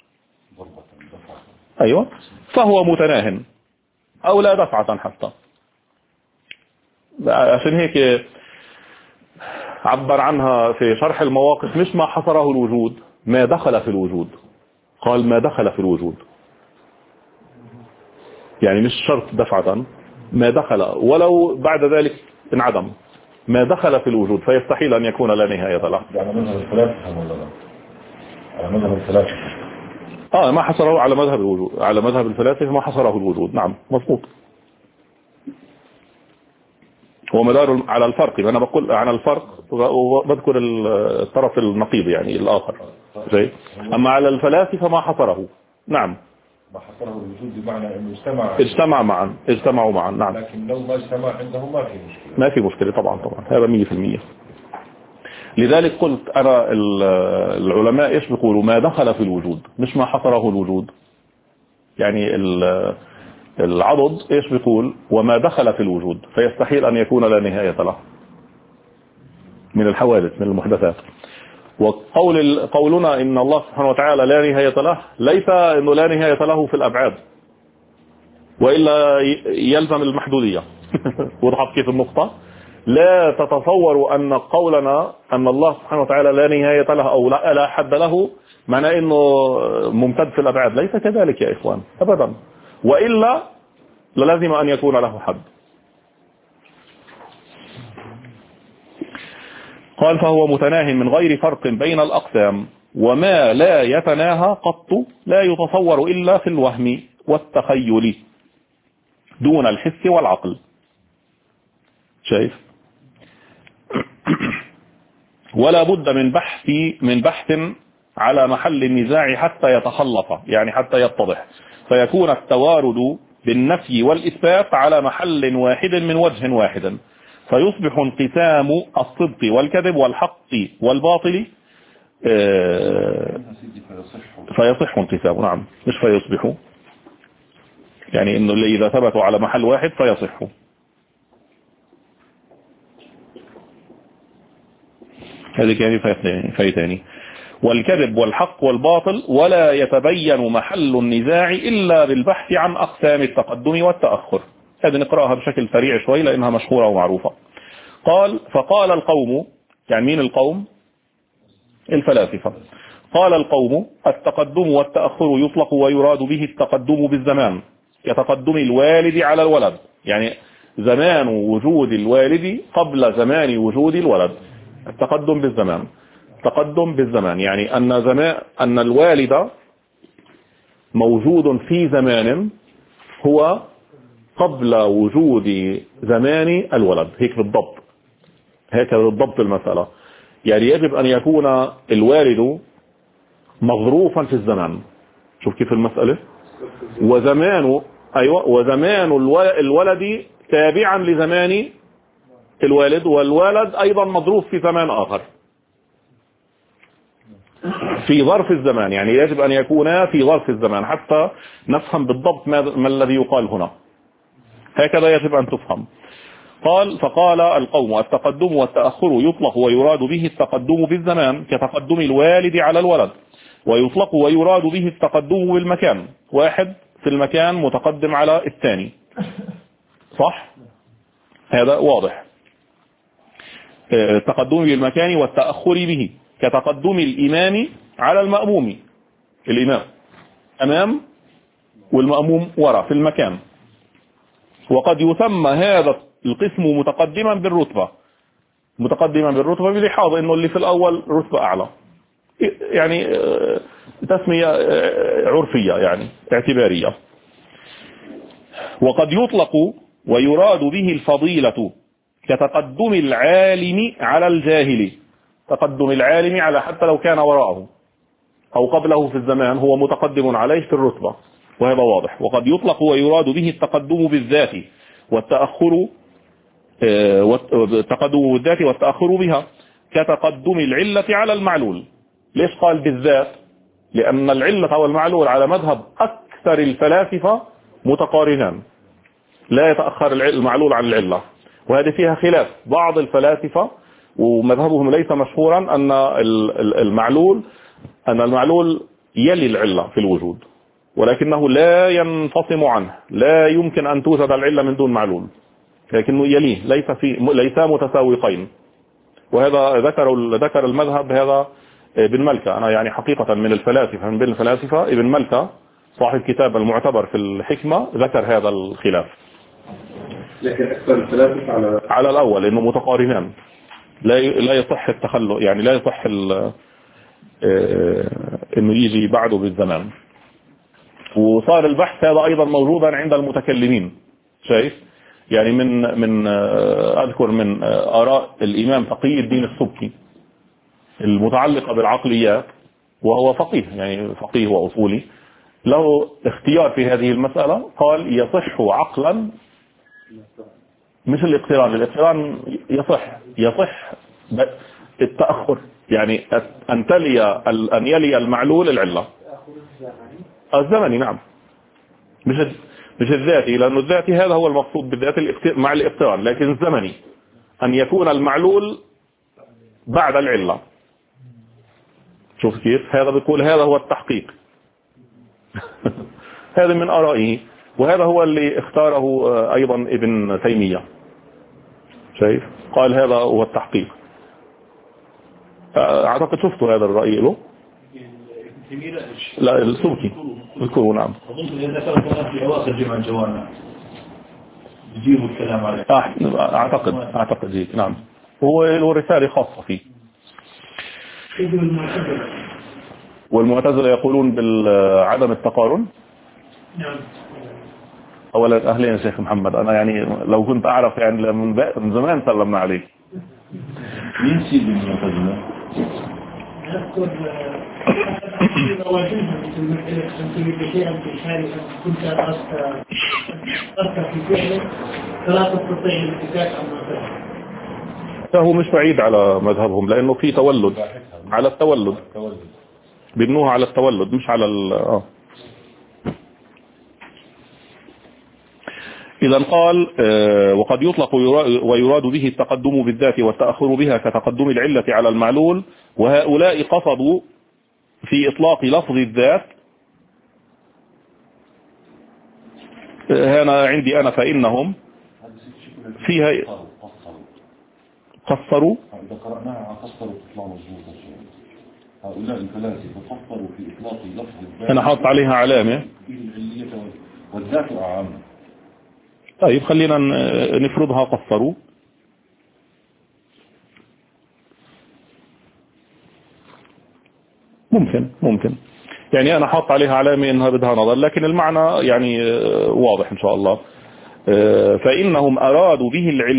أيوة فهو متناه أو لا دفعة حتى، عشان هيك عبر عنها في شرح المواقف مش ما حصره الوجود، ما دخل في الوجود. قال ما دخل في الوجود، يعني مش شرط دفعة، ما دخل ولو بعد ذلك انعدم، ما دخل في الوجود فيستحيل أن يكون لا نهاية له. على مذهب الفلاسفة ولا لا؟ على مذهب الفلاسفة ما حصره على مذهب الوجود، على مذهب الفلاسفة ما حصره الوجود، نعم مضبوط. هو مدار على الفرق، أنا بقول عن الفرق وبذكر الطرف النقيض يعني الآخر زي. أما على الفلاسفة ما حصره، نعم ما حصره الوجود بمعنى أنه اجتمعوا معا نعم، لكن لو ما اجتمع عندهم ما في مشكلة، ما في مشكلة طبعا هذا 100%. لذلك قلت أنا العلماء إيش بيقولوا ما دخل في الوجود مش ما حصره الوجود، يعني العضد إيش بيقول وما دخل في الوجود فيستحيل أن يكون لا نهاية له من الحوادث من المحدثات. وقولنا إن الله سبحانه وتعالى لا نهاية له ليس إنه لا نهاية له في الأبعاد، وإلا يلزم المحدودية. وضحت كيف النقطة؟ لا تتصوروا أن قولنا أن الله سبحانه وتعالى لا نهاية له أو لا حد له معناه إنه ممتد في الأبعاد، ليس كذلك يا إخوان أبدا، وإلا لازم أن يكون له حد. قال فهو متناه من غير فرق بين الأقسام، وما لا يتناهى قط لا يتصور إلا في الوهم والتخيل دون الحس والعقل. شايف؟ ولا بد من بحث على محل النزاع حتى يتخلص، يعني حتى يتضح، فيكون التوارد بالنفي والإثبات على محل واحد من وجه واحد، فيصبح انقسام الصدق والكذب والحق والباطل فيصح انقسامه. نعم، مش فيصبح، يعني انه اللي اذا ثبتوا على محل واحد فيصحوا. هذه يعني فايتاني. والكذب والحق والباطل ولا يتبين محل النزاع إلا بالبحث عن أقسام التقدم والتأخر. هذه نقرأها بشكل سريع شوي لأنها مشهورة ومعروفة. قال فقال القوم، يعني مين القوم؟ الفلاسفة. قال القوم التقدم والتأخر يطلق ويراد به التقدم بالزمان كتقدم الوالد على الولد، يعني زمان وجود الوالد قبل زمان وجود الولد. التقدم بالزمان، تقدم بالزمان يعني أن الوالد موجود في زمان هو قبل وجود زمان الولد. هيك بالضبط، هكذا بالضبط المسألة. يعني يجب أن يكون الوالد مظروفا في الزمان. شوف كيف المسألة. وزمان الولد تابعا لزمان الوالد، والولد أيضا مظروف في زمان آخر في ظرف الزمان. يعني يجب أن يكونا في ظرف الزمان حتى نفهم بالضبط ما الذي يقال هنا. هكذا يجب أن تفهم. قال فقال القوم التقدم والتأخر يطلق ويراد به التقدم بالزمان كتقدم الوالد على الولد، ويطلق ويراد به التقدم بالمكان، واحد في المكان متقدم على الثاني. صح؟ هذا واضح. التقدم بالمكان والتأخر به كتقدم الإمام على المأموم. الإمام أمام والمأموم وراء في المكان. وقد يسمى هذا القسم متقدما بالرتبة، متقدما بالرتبة بلحاظ انه اللي في الاول رتبة اعلى، يعني تسمية عرفية يعني اعتبارية. وقد يطلق ويراد به الفضيلة كتقدم العالم على الجاهل. تقدم العالم على حتى لو كان وراءه او قبله في الزمان هو متقدم عليه في الرتبة، وهذا واضح. وقد يطلق ويراد به التقدم بالذات والتأخر التقدم بالذات والتأخر بها كتقدم العلة على المعلول. ليش قال بالذات؟ لأن العلة والمعلول على مذهب أكثر الفلاسفة متقارنان، لا يتأخر المعلول عن العلة، وهذه فيها خلاف. بعض الفلاسفة ومذهبهم ليس مشهورا أن المعلول يلي العلة في الوجود، ولكنه لا ينفصم عنه. لا يمكن أن توجد العلة من دون معلول، لكنه يليه، ليس متساوقين. وهذا ذكر المذهب هذا ابن ملكة. أنا يعني حقيقة من الفلاسفة، من بين الفلاسفة ابن ملكة صاحب كتاب المعتبر في الحكمة ذكر هذا الخلاف. لكن أكثر الفلاسفة على الأول إنه متقارنان، لا يصح التخلق، يعني لا يصح إنه يجي بعده بالزمان. وصار البحث هذا أيضا موجودا عند المتكلمين. شايف؟ يعني من أذكر من آراء الإمام تقي الدين السبكي المتعلقة بالعقليات، وهو فقيه، يعني فقيه وأصولي، له اختيار في هذه المسألة. قال يصح عقلا، مش الاقتران يصح التأخر، يعني أن يلي المعلول العلة الزمني. نعم، مش الذاتي، لأنه الذاتي هذا هو المقصود بالذات مع الاقتران، لكن الزمني أن يكون المعلول بعد العلة. شوف كيف هذا بيقول هذا هو التحقيق. هذا من آرائه، وهذا هو اللي اختاره أيضا ابن تيمية. شايف؟ قال هذا هو التحقيق. أعتقد شفتوا هذا الرأي له؟ لا، السبكي اذكروا. نعم، أظن إذا ذكرت في أواخر جمع الجوامع يجيبوا الكلام عليه. أعتقد هيك. نعم، هو رسالة خاصة فيه. والمعتزلة يقولون بعدم التقارن. نعم. أولا أهلين يا شيخ محمد، أنا يعني لو كنت أعرف يعني من زمان سلمنا عليه. مين سيد المعتزلة؟ أذكر واجهها في المسألة أنت شيئا في حالي كنت أذكر في فعله فلا تستطيع الاتكاك عما فعل. فهو مش بعيد على مذهبهم لأنه في تولد، على التولد بيبنوها على التولد مش على إذا قال وقد يطلق ويراد به التقدم بالذات والتأخر بها كتقدم العلة على المعلول، وهؤلاء قصدوا في إطلاق لفظ الذات هنا عندي أنا فإنهم فيها قصروا. إذا قرأناها قصروا تطلع مظبوطة. هؤلاء الفلاسفة قصروا في إطلاق لفظ الذات. أنا حاط عليها علامة والذات أعم. طيب خلينا نفرضها قصروا. ممكن يعني أنا حاط عليها علامة إنها بدها نظر، لكن المعنى يعني واضح إن شاء الله. فإنهم أرادوا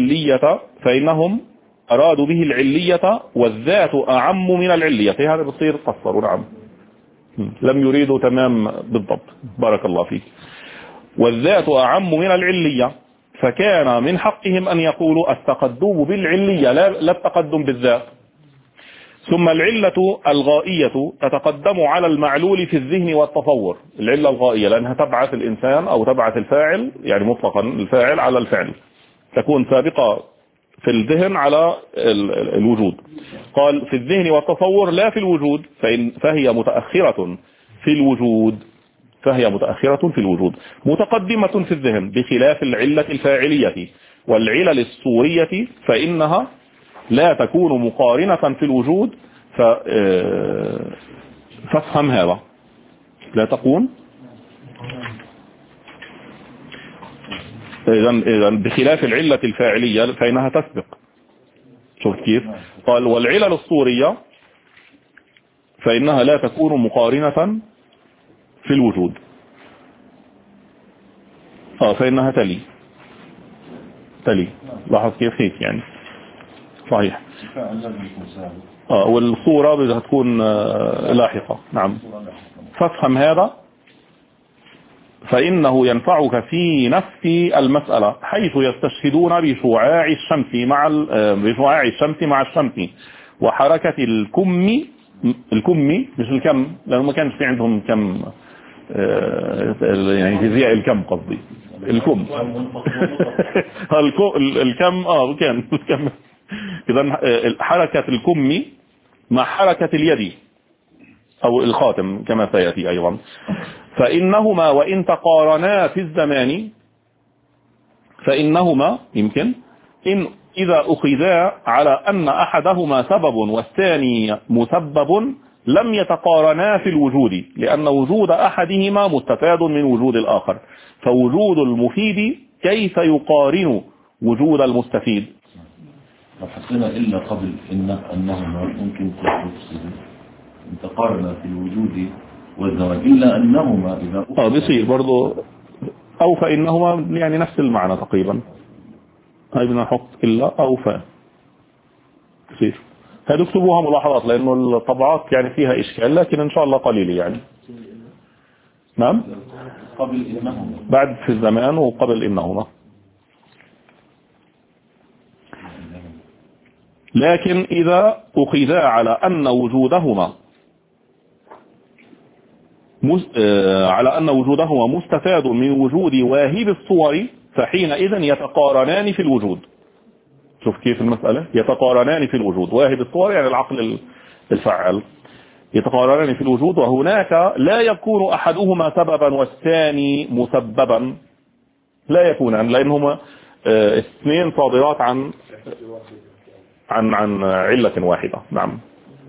به العلية والذات أعم من العلية. هذا بصير قصروا. نعم، لم يريدوا تمام بالضبط. بارك الله فيك. والذات أعم من العلية، فكان من حقهم أن يقولوا التقدم بالعلية لا التقدم بالذات. ثم العلة الغائية تتقدم على المعلول في الذهن والتصور. العلة الغائية لأنها تبعث الإنسان أو تبعث الفاعل، يعني مطلقا الفاعل على الفعل، تكون سابقة في الذهن على الوجود. قال في الذهن والتصور لا في الوجود، فهي متأخرة في الوجود متقدمة في الذهن، بخلاف العلة الفاعلية والعلل الصورية فإنها لا تكون مقارنة في الوجود. فافهم هذا، لا تكون إذا بخلاف العلة الفاعلية فإنها تسبق. شوف كيف قال والعلل الصورية فإنها لا تكون مقارنة في الوجود. فإنها تلي. لاحظ كيف يعني صحيح. والصورة بدها تكون لاحقة. نعم، فافهم هذا فإنه ينفعك في نفس المسألة، حيث يستشهدون بشعاع الشمس مع الشمس وحركة الكم مش الكم، لأنه ما كانش في عندهم كم يعني فيزياء الكم، قصدي الكم الكم كان الكم. إذا حركة الكم مع حركة اليد أو الخاتم كما سيأتي أيضا، فإنهما وإن تقارنا في الزمان فإنهما يمكن إذا أخذا على أن أحدهما سبب والثاني مسبب لم يتقارنا في الوجود، لأن وجود أحدهما مستفاد من وجود الآخر، فوجود المفيد كيف يقارن وجود المستفيد؟ لو حطينا إلا قبل أنهما ممكن تقارن في الوجود والزواج، إلا أنهما إذا بيصير برضو أو فإنهما يعني نفس المعنى تقريبا. هاي بدنا نحط إلا أو فا بيصير. هذا اكتبوها ملاحظات لأنه الطبعات يعني فيها إشكال، لكن إن شاء الله قليل يعني. نعم، قبل إنهما بعد في الزمان وقبل إنهما. لكن إذا أخذا على أن وجودهما مستفاد من وجود واهب الصور فحينئذ يتقارنان في الوجود. شوف كيف المسألة، يتقارنان في الوجود. واهب الصور يعني العقل الفعال، يتقارنان في الوجود، وهناك لا يكون أحدهما سببا والثاني مسببا، لا يكونان لأنهما اثنين صادرات عن علة واحدة. نعم.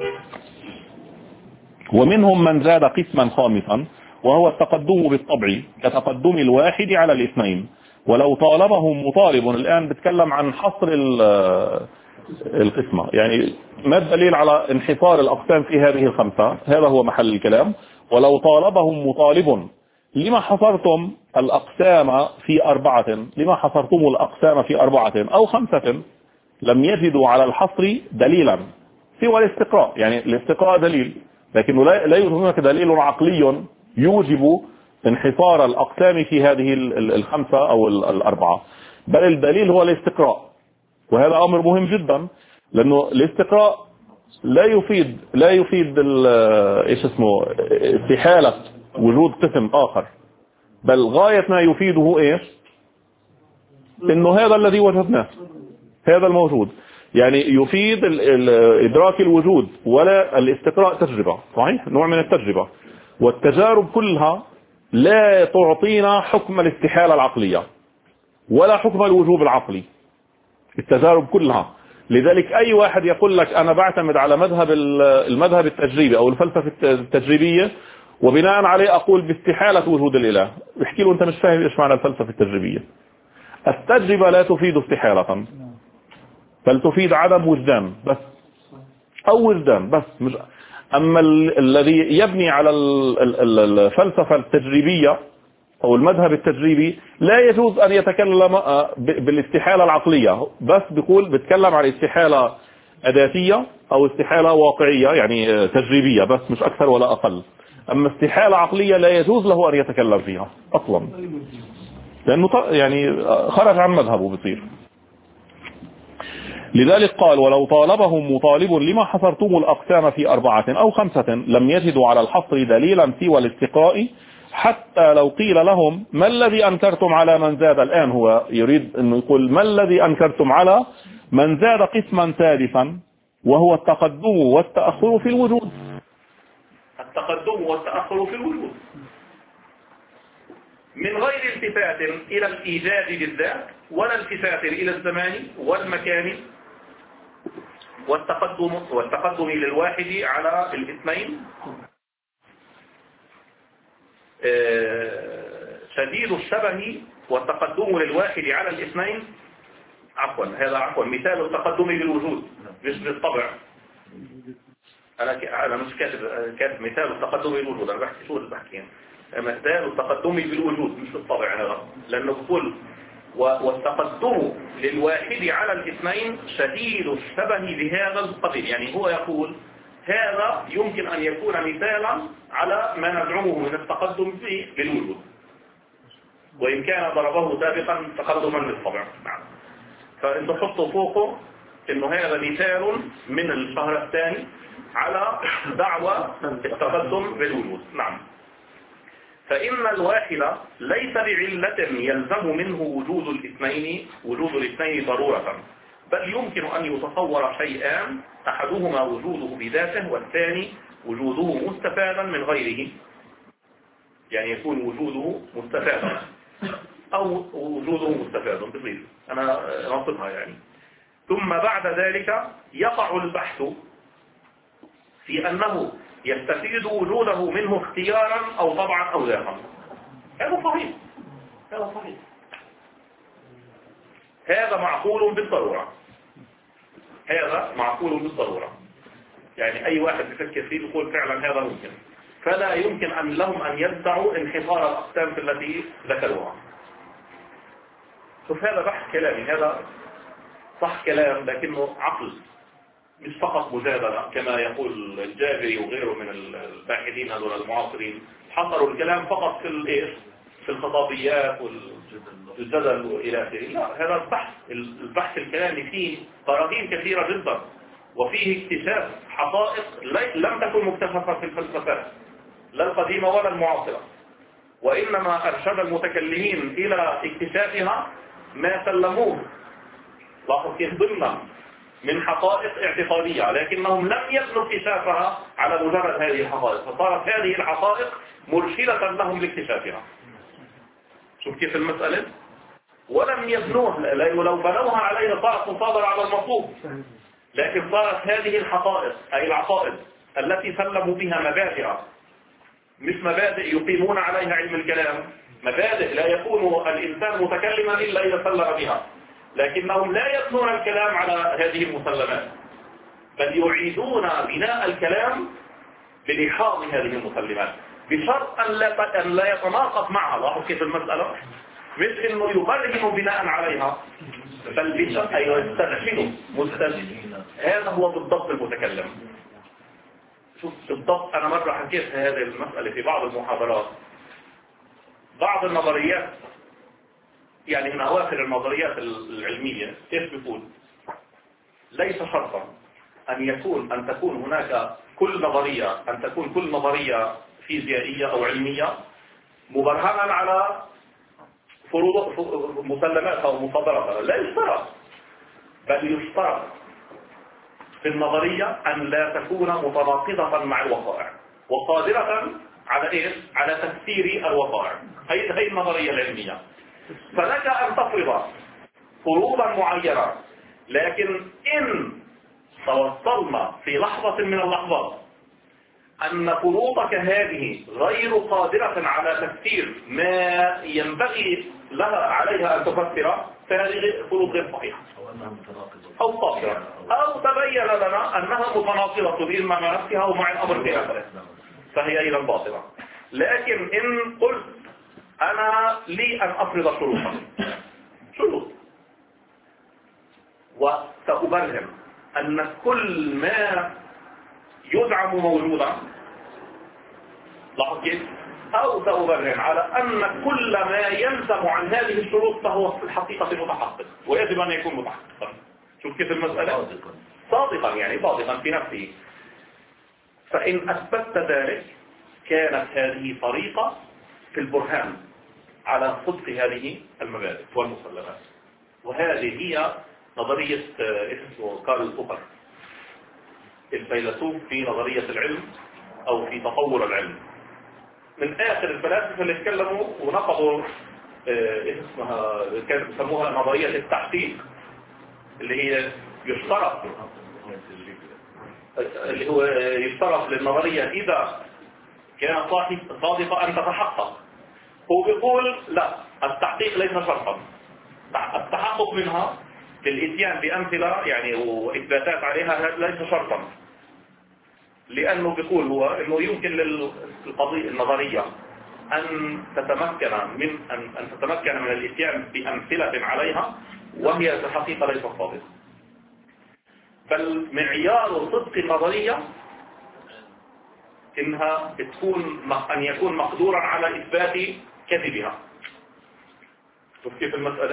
ومنهم من زاد قسما خامسا وهو التقدم بالطبع كتقدم الواحد على الاثنين، ولو طالبهم مطالب، الآن بتكلم عن حصر القسمة. يعني ما الدليل على انحصار الأقسام في هذه الخمسة؟ هذا هو محل الكلام. ولو طالبهم مطالب لما حصرتم الأقسام في أربعة، لما حصرتم الأقسام في أربعة أو خمسة، لم يجدوا على الحصر دليلا سوى الاستقراء. يعني الاستقراء دليل، لكنه لا يوجد هناك دليل عقلي يوجب انحصار الأقسام في هذه الخمسة أو الأربعة، بل الدليل هو الاستقراء. وهذا أمر مهم جدا، لأنه الاستقراء لا يفيد ايش اسمه استحالة وجود قسم آخر، بل غاية ما يفيده ايش؟ انه هذا الذي وجدناه، هذا الموجود. يعني يفيد إدراك الوجود، ولا الاستقراء تجربة، صحيح؟ نوع من التجربة، والتجارب كلها لا تعطينا حكم الاستحالة العقلية ولا حكم الوجوب العقلي، التجارب كلها. لذلك أي واحد يقول لك أنا بعتمد على المذهب التجريبي أو الفلسفة التجريبية وبناء عليه أقول باستحالة وجود الإله، احكي له أنت مش فاهم إيش معنى الفلسفة التجريبية. التجربة لا تفيد استحالة، بل تفيد عدم وجدان بس، أو وجدان بس. مش أما الذي يبني على الفلسفة التجريبية أو المذهب التجريبي لا يجوز أن يتكلم بالاستحالة العقلية، بس بيتكلم عن استحالة أداتية أو استحالة واقعية، يعني تجريبية بس، مش أكثر ولا أقل. أما استحالة عقلية لا يجوز له أن يتكلم فيها أصلا، لأنه يعني خرج عن مذهبه بصير. لذلك قال ولو طالبهم مطالب لما حصرتم الأقسام في أربعة أو خمسة، لم يجدوا على الحصر دليلا سوى الاستقراء، حتى لو قيل لهم ما الذي أنكرتم على من زاد. الآن هو يريد أن يقول ما الذي أنكرتم على من زاد قسما ثالثا وهو التقدم والتأخر في الوجود. التقدم والتأخر في الوجود من غير التفات إلى الإيجاد بالذات ولا التفات إلى الزمان والمكان، والتقدم للواحد على الاثنين شديد الشبه، والتقدم للواحد على الاثنين عفوا مثال التقدم بالوجود مش بالطبع. أنا مش كاتب مثال التقدم بالوجود، أنا بحكي شو اللي بحكيه، مثال التقدم بالوجود مش بالطبع. أنا لأنه بقول والتقدم للواحد على الاثنين شديد الشبه بهذا القبيل. يعني هو يقول هذا يمكن أن يكون مثالا على ما نزعمه من التقدم بالوجود، وإن كان ضربه سابقا تقدما بالطبع. نعم. فأنتم حطوا فوقه إنه هذا مثال من الشهر الثاني على دعوة التقدم بالوجود. نعم. فإن الواحد ليس بعلة يلزم منه وجود الاثنين ضرورة، بل يمكن أن يتصور شيئان أحدهما وجوده بذاته والثاني وجوده مستفادا من غيره. يعني يكون وجوده مستفادا أو وجوده مستفادا بصير، أنا نصفها يعني. ثم بعد ذلك يقع البحث في أنه يستفيد وجوده منه اختيارا أو طبعا أو ذاتا. هذا صحيح، هذا معقول بالضرورة. يعني أي واحد بيفكر فيه يقول فعلا هذا ممكن، فلا يمكن أن لهم أن يدعوا انحصار الأقسام التي ذكروها. شوف هذا بحث كلامي، هذا صح كلام لكنه عقل مش فقط مجادلة كما يقول الجابري وغيره من الباحثين هذول المعاصرين، حصروا الكلام فقط في الخطابيات والجدل وإلى آخره. لا، هذا البحث الكلامي فيه قراءين كثيرة جدا، وفيه اكتشاف حقائق لم تكن مكتشفة في الفلسفات لا القديمة ولا المعاصرة، وإنما أرشد المتكلمين إلى اكتشافها ما سلموه لاحظ كيف ضمن من حقائق اعتقادية، لكنهم لم يبنوا اكتشافها على مجرد هذه الحقائق، فصارت هذه الحقائق مرشدة لهم لاكتشافها. شوف كيف المسألة، ولم يبنوها، لو بنوها عليها صارت مصادرة على المطلوب، لكن صارت هذه الحقائق أي العقائد التي سلموا بها مبادئ، مش مبادئ يقيمون عليها علم الكلام، مبادئ لا يكون الإنسان متكلما إلا إذا سلم بها، لكنهم لا يبنون الكلام على هذه المسلمات، بل يعيدون بناء الكلام بلحاظ هذه المسلمات بشرط أن لا يتناقض معها. لاحظوا كيف المسألة، مش إنه يبرهن بناء عليها، بل بشرط أن يسترشدوا مسترشد. هذا هو بالضبط المتكلم. شوف بالضبط، أنا مرة حكيت هذه المسألة في بعض المحاضرات. بعض النظريات، يعني من أواخر النظريات العلمية، كيف بيقول ليس شرطا أن تكون هناك كل نظرية فيزيائية أو علمية مبرهنا على فروض مسلماتها ومصادرتها، لا يشترط، بل يشترط في النظرية أن لا تكون متناقضة مع الوقائع وقادرة على إيش؟ على تفسير الوقائع. هي النظرية العلمية. فلك أن تفرض فروضا معينة، لكن إن توصلنا في لحظة من اللحظات أن فروضك هذه غير قادرة على تفسير ما ينبغي عليها أن تفسره، فهذه فروض غير صحيحة أو قاصرة، أو تبين لنا أنها متناقضة إما مع نفسها أو مع الأمر بآخره، فهي أيضا باطلة. لكن إن قلت أنا لي أن أفرض شروط وسأبرهن أن كل ما يزعم موجودا، لاحظ كيف؟ أو سأبرهن على أن كل ما يلزم عن هذه الشروط فهو في الحقيقة متحقق ويجب أن يكون متحققا. شوف كيف المسألة؟ صادقا، يعني صادقا في نفسه. فإن أثبتت ذلك كانت هذه طريقة في البرهان على صدق هذه المبادئ والمسلمات. وهذه هي نظرية اسمه كارل بوبر، الفيلسوف في نظرية العلم أو في تطور العلم، من آخر الفلاسفة اللي اتكلموا ونقضوا اسمها، كانوا يسموها نظرية التحقيق، اللي هي يشترط للنظرية إذا كانت صادقة أن تتحقق. هو بيقول لا، التحقيق ليس شرطا، التحقق منها بالإتيان بأمثلة يعني وإثباتات عليها ليس شرطا، لأنه بيقول هو أنه يمكن للقضية النظرية أن تتمكن من الإتيان بأمثلة عليها وهي في الحقيقة ليست صادقة. بل معيار صدق النظرية إنها أن يكون مقدورا على إثبات كذبها. شوف كيف المسألة؟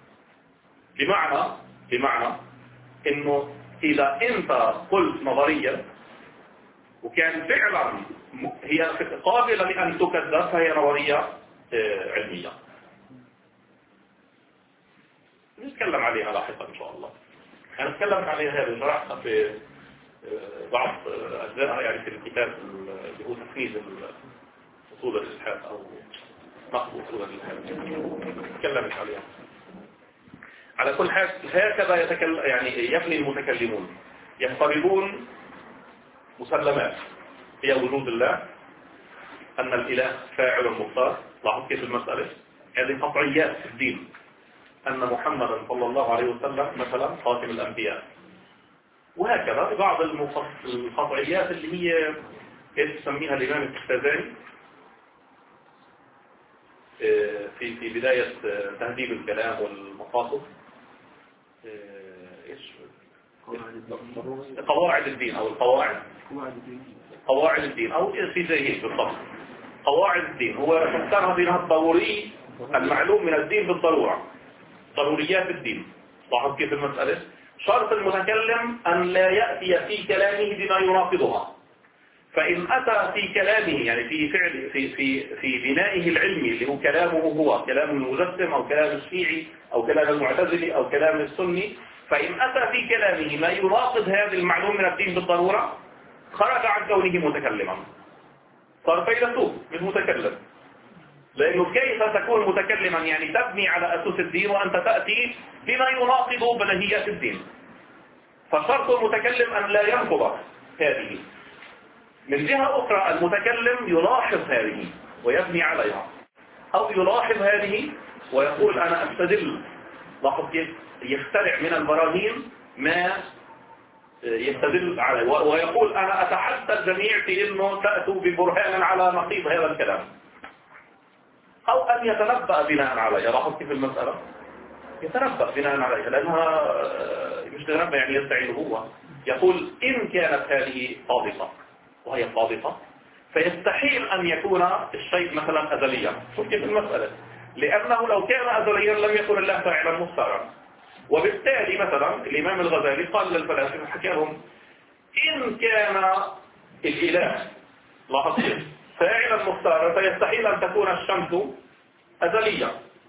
بمعنى إنه إذا أنت قلت نظرية وكان فعلا هي قابلة لأن تكذب فهي نظرية علمية. نتكلم عليها لاحقا إن شاء الله. أنا تكلمت عليها هذه شرحتها في بعض أجزاء يعني في الكتاب اللي هو تفنيد أصول الإلحاد أو نقد أصول الإلحاد، تكلمت عليها. على كل حال هكذا يعني يبني المتكلمون، يفترضون مسلمات هي وجود الله، أن الإله فاعل مختار. لاحظوا كيف المسألة، هذه قطعيات في الدين، أن محمدا صلى الله عليه وسلم مثلا خاتم الأنبياء، وهكذا بعض القطعيات اللي هي تسميها الإمام التختازاني في بداية تهذيب الكلام والمقاصد، قواعد الدين أو قواعد الدين أو في زي هيك بالضبط. قواعد الدين هو فسرها بأنها الضروري المعلوم من الدين بالضرورة، ضروريات الدين. لاحظ كيف المسألة؟ شرط المتكلم أن لا يأتي في كلامه بما يناقضها، فإن أتى في كلامه يعني في فعل في بنائه العلمي اللي هو كلامه هو كلام المجسم أو كلام الشيعي أو كلام المعتزلي أو كلام السني، فإن أتى في كلامه ما يناقض هذا المعلوم من الدين بالضرورة خرج عن كونه متكلما، صار فيلسوف مش متكلم. لأنه كيف تكون متكلما يعني تبني على أسس الدين وأنت تأتي بما يناقض بديهيات الدين؟ فشرط المتكلم أن لا ينقض هذه. من جهة أخرى المتكلم يلاحظ هذه ويبني عليها، أو يلاحظ هذه ويقول أنا أستدل لاحظ كيف يخترع من البراهين ما يستدل عليه ويقول أنا أتحدى الجميع في أنه تأتوا ببرهان على نقيض هذا الكلام، أو أن يتنبأ بناء عليه. لاحظ كيف المسألة يتنبأ بناء عليه، لأنها مش تنبأ يعني يستعين هو. يقول إن كانت هذه صادقة وهي صادقة فيستحيل أن يكون الشيء مثلا أزليا. شوف كيف المسألة، لأنه لو كان أزليا لم يكن الله فاعلا مختارا. وبالتالي مثلا الإمام الغزالي قال للفلاسفة حكى لهم إن كان الإله لاحظ فاعلا مختارا فيستحيل أن تكون الشمس أزلية.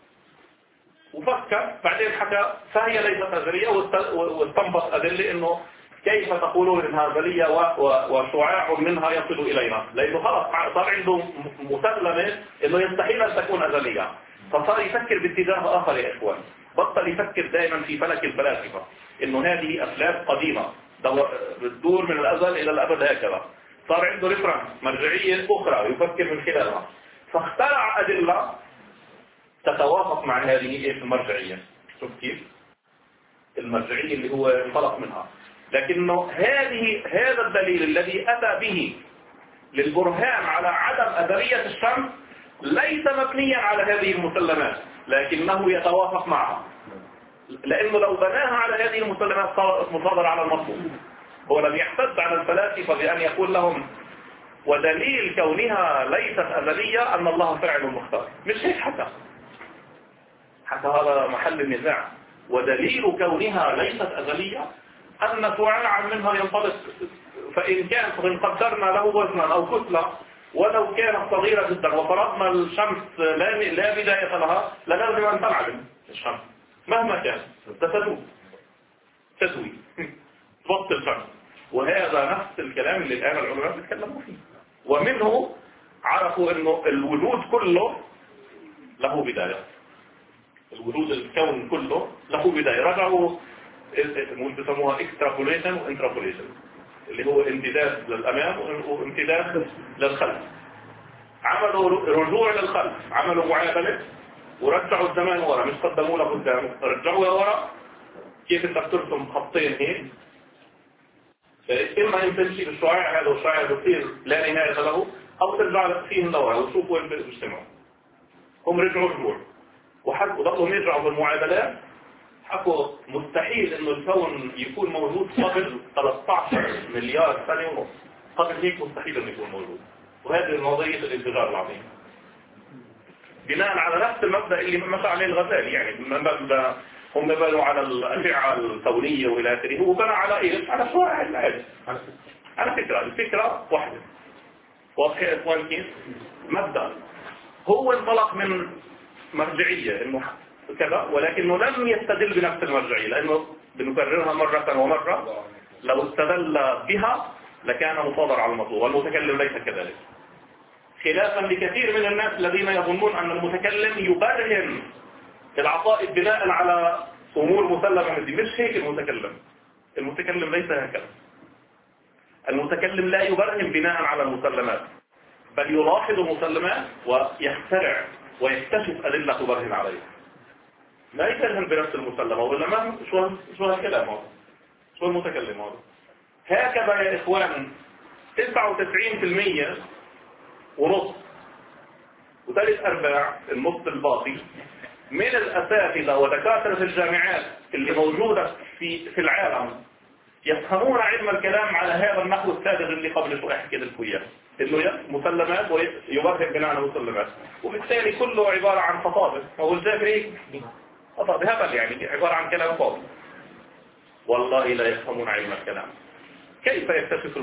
وفكر بعدين حكى فهي ليست أزلية، واستنبط أدلة إنه كيف تقولون إنها أزلية وشعاع منها يصل إلينا، لأنه خلاص صار عنده مسلمة إنه يستحيل أن تكون أزلية. فصار يفكر باتجاه آخر يا إخوان، بطل يفكر دائما في فلك الفلاسفة إنه هذه أفلاك قديمة بتدور من الأزل إلى الأبد هكذا. صار عنده ريفرنس مرجعية أخرى يفكر من خلالها، فاخترع أدلة تتوافق مع هذه المرجعية. شوف كيف المرجعية اللي هو انطلق منها، لكنه هذا الدليل الذي أتى به للبرهان على عدم أزلية الشمس ليس مبنيا على هذه المسلمات، لكنه يتوافق معها، لأنه لو بناها على هذه المسلمات صارت مصادرة على المطلوب. هو لم يحتج على الفلاسفة بأن يقول لهم ودليل كونها ليست أزلية أن الله فاعل مختار، مش هيك حتى هذا محل النزاع. ودليل كونها ليست أزلية أن شعاعا منها ينطلق، فإن قدرنا له وزنا أو كتلة ولو كانت صغيرة جدا وفرضنا الشمس لا بداية لها لازم أن تنعدم الشمس مهما كان تسوي وقت الشمس. وهذا نفس الكلام اللي الآن العلماء بيتكلموا فيه، ومنه عرفوا أنه الوجود كله له بداية، الوجود الكون كله له بداية. رجعوا بيسموها اكسترابوليشن وانترابوليشن، اللي هو امتداد للأمام وامتداد للخلف. عملوا رجوع للخلف، عملوا معادلة ورجعوا الزمان ورا، مش قدموا له قدام، رجعوا ورا. كيف انك ترسم خطين هيك، إما أن تمشي بالشعاع هذا والشعاع بصير لا نهاية له، أو ترجع فيهم لورا وتشوفوا وين بيجتمعوا. هم رجعوا رجوع وضلوا يرجعوا بالمعادلات، حكوا مستحيل انه الكون يكون موجود قبل 13 مليار سنة ونص، قبل هيك مستحيل انه يكون موجود. وهذه نظرية الانفجار العظيم بناء على نفس المبدأ اللي مشى عليه الغزالي. يعني هم بنوا على الأشعة الكونية والى آخره، وبنى على ايش؟ على شعاع العادي، على فكرة الفكرة واحدة. واضح يا اخوان كيف؟ مبدأ هو انطلق من مرجعية انه كذا، ولكنه لم يستدل بنفس المرجعية، لانه بنكررها مرة ومرة، لو استدل بها لكان مصادر على المطلوب، والمتكلم ليس كذلك، خلافا لكثير من الناس الذين يظنون ان المتكلم يبرهن العقائد بناء على امور مسلمة. مش هيك المتكلم ليس هكذا. المتكلم لا يبرهن بناء على المسلمات، بل يلاحظ المسلمات ويخترع ويكتشف أدلة تبرهن عليه، لا يبرهن بنفس المسلمة. ولا ما شو هالكلام هذا؟ شو المتكلم هذا؟ هكذا يا إخوان 99% ونص وثالث أرباع النص الباقي من الأساتذة ودكاترة الجامعات اللي موجودة في العالم يفهمون علم الكلام على هذا النحو السابق اللي قبل شوي حكيت لكم اياه، انه مسلمات ويبرهن بناء على مسلمات، وبالتالي كله عبارة عن خطابة. هو الجابري خطابة هبل، يعني عبارة عن كلام فاضي. والله لا يفهمون علم الكلام. كيف يكتشف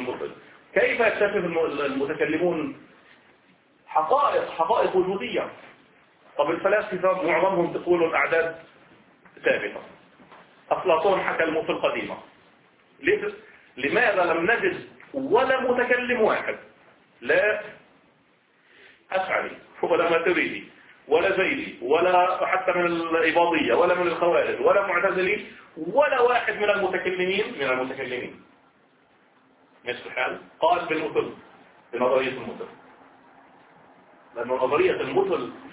المتكلمون حقائق وجودية؟ طب الفلاسفة معظمهم تقولوا الأعداد ثابتة. أفلاطون حكى الموت القديمة. لماذا لم نجد ولا متكلم واحد، لا أشعري ولا ماتريدي ولا زيدي ولا حتى من الإباضية ولا من الخوارج ولا معتزلي، ولا واحد من المتكلمين مش الحال قال بالمثل، بنظرية المثل؟ لأن نظرية المثل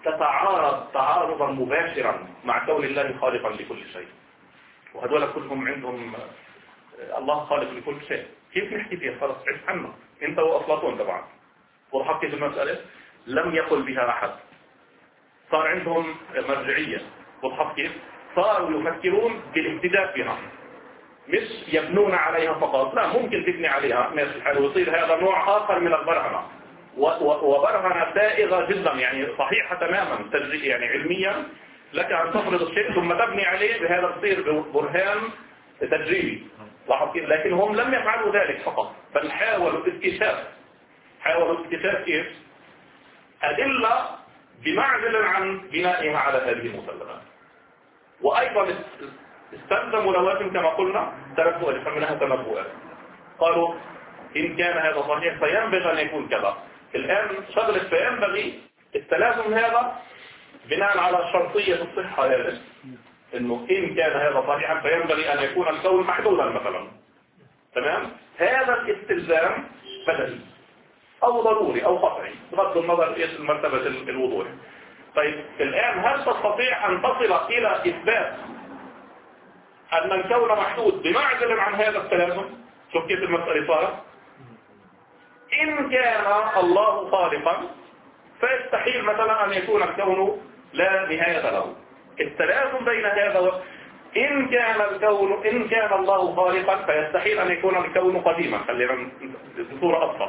تتعارض تعارضا مباشرا مع كون الله خالقا لكل شيء. وهذول كلهم عندهم الله خالق لكل شيء. كيف نحكي فيها؟ خلاص عيش عنه انت وافلاطون طبعا. وضحت كيف المسألة؟ لم يقل بها احد. صار عندهم مرجعية. وضحت كيف؟ صاروا يفكرون بالاهتداء بها، مش يبنون عليها فقط. لا، ممكن تبني عليها ماشي الحال ويصير هذا نوع آخر من البرهنة، وبرهنة سائغة جدا، يعني صحيحة تماما يعني علميا. لك أن تفرض الشيء ثم تبني عليه، بهذا يصير برهان تجريبي. لاحظ كيف؟ لكن هم لم يفعلوا ذلك فقط، بل حاولوا اكتشاف كيف؟ أدلة بمعزل عن بنائها على هذه المسلمات. وأيضا استخدموا لوازم كما قلنا تنبؤات، يسمونها تنبؤات. قالوا إن كان هذا صحيح فينبغي أن يكون كذا. الآن شغلة فينبغي التلازم هذا بناء على شرطية الصحة هذا، إنه إن كان هذا صحيحا فينبغي أن يكون الكون محدودا مثلا. تمام؟ هذا الاستلزام بدني أو ضروري أو قطعي بغض النظر إيش مرتبة الوضوح. طيب الآن هل تستطيع أن تصل إلى إثبات أن الكون محدود بمعزل عن هذا التلازم؟ شوف كيف المسألة صارت. إن كان الله خالقا فيستحيل مثلا أن يكون الكون لا نهاية له. التلازم بين هذا إن كان الله خالقا فيستحيل أن يكون الكون قديما. خلينا بصورة أبسط.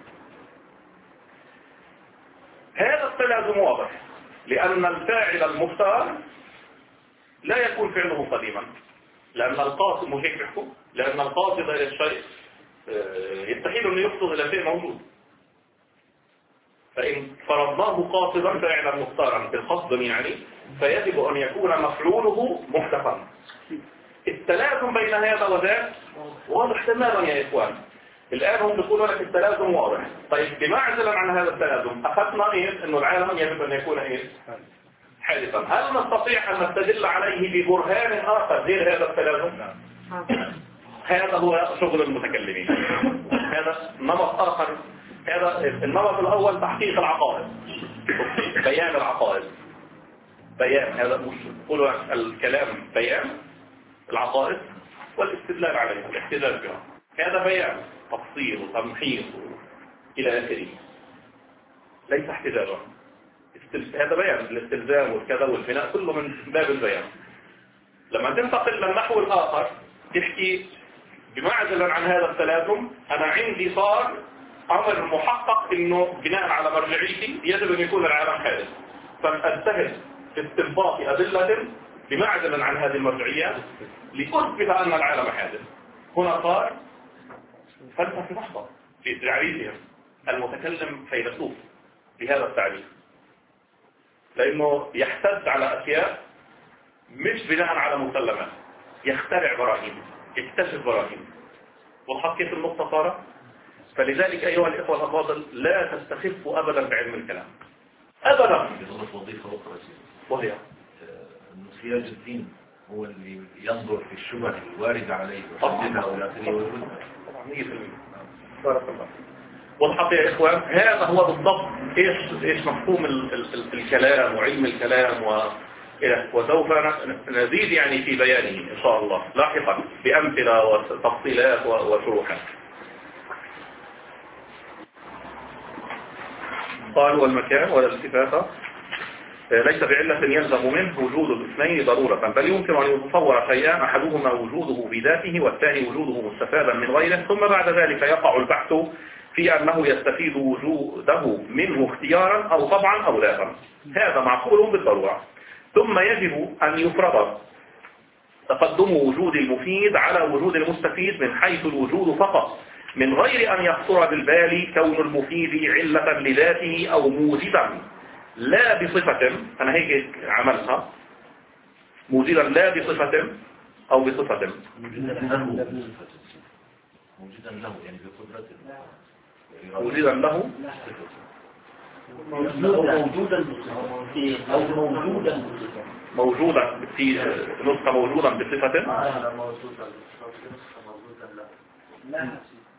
هذا التلازم واضح، لأن الفاعل المختار لا يكون فعله قديما، لأن القاصد مش هيك بيحكوا، لأن القاصد إلى الشيء يستحيل أن يقصد إلى شيء موجود. فإن فرضناه قاصدا فعلا مختارا بالقصد يعني، فيجب أن يكون مفعوله محدثا. التلازم بين هذا وذاك واضح تماما يا إخوان. الآن هم بيقولوا لك التلازم واضح. طيب بمعزلا عن هذا التلازم أخذنا إيه؟ إنه العالم يجب أن يكون إيه؟ حادثا. هل نستطيع أن نستدل عليه ببرهان آخر غير هذا التلازم؟ هذا هو شغل المتكلمين. هذا نمط آخر. هذا النمط الأول تحقيق العقائد، بيان العقائد. بيان هذا مش قولوا الكلام بيان العقائد والاستدلال عليها، الاحتجاج بها. هذا بيان تفصيل وتمحيص إلى آخره، ليس احتجاجا. هذا بيان الاستلزام والكذا والبناء كله من باب البيان. لما تنتقل للنحو الآخر تحكي بمعزلا عن هذا التلازم، أنا عندي صار أمر محقق إنه بناء على مرجعيتي يجب أن يكون العالم حادث، فأجتهد في استنباط أدلة بمعزلا عن هذه المرجعيات لأثبت أن العالم حادث. هنا صار فلسفة محضة في تعريفهم. المتكلم فيلسوف بهذا التعريف، لأنه يحتج على أشياء مش بناء على مسلمات، يخترع براهين، يكتشف براهين. والحق كيف النقطة صارت؟ فلذلك أيها الإخوة الأفاضل لا تستخفوا أبدا بعلم الكلام أبدا. وظيفة أخرى وهي أن سياج الدين هو اللي ينظر في الشبه الواردة عليه ويحددها ويعطيه. بارك الله. والحق يا إخوان هذا هو بالضبط إيش مفهوم الكلام وعلم الكلام وسوف نزيد يعني في بيانه إن شاء الله لاحقا بأمثلة وتفصيلات وشروحات. قالوا والمكان والالتفاتة ليس بعلة يلزم منه وجود الاثنين ضرورة، بل يمكن أن يتصور شيئان أحدهما وجوده بذاته والثاني وجوده مستفادا من غيره، ثم بعد ذلك يقع البحث في أنه يستفيد وجوده منه اختيارا أو طبعا أو لاغا. هذا معقول بالضرورة. ثم يجب أن يفرض تقدم وجود المفيد على وجود المستفيد من حيث الوجود فقط، من غير أن يخطر بالبال كون المفيد علة لذاته أو موجدا لا بصفة. أنا هيك عملها موجدا لا بصفة أو بصفة. موجودا له يعني بقدرته، موجدا له موجودا في نسخة موجودا بصفة.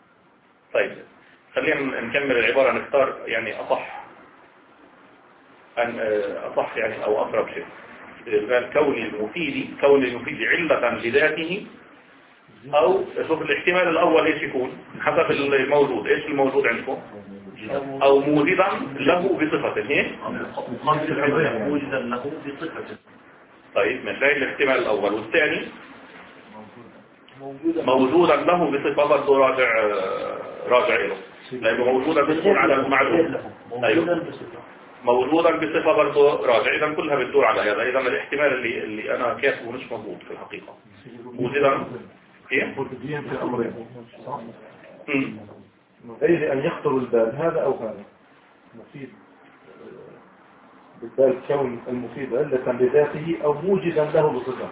طيب خلينا نكمل العبارة نختار يعني أصح. أن أصح يعني أو أقرب شيء. قال كون المفيد علة لذاته، أو شوف الاحتمال الأول إيش يكون حسب الموجود. إيش الموجود عندكم؟ أو موجدا له بصفة هيك موجدا له بصفة. طيب مش هاي الاحتمال الأول. والثاني موجودا له بصفة برضه راجع له، لأنه موجودا بتدور على المعلوم. أيوه موجودا بصفة برضه راجع. إذا كلها بتدور على هذا. إذا الاحتمال اللي أنا كاتبه مش مضبوط في الحقيقة. موجودا كيف؟ في أمرين صح؟ غير أن يخطر البال هذا أو هذا مفيد بالبال كون المفيد علة لذاته أو موجدا له بصفة،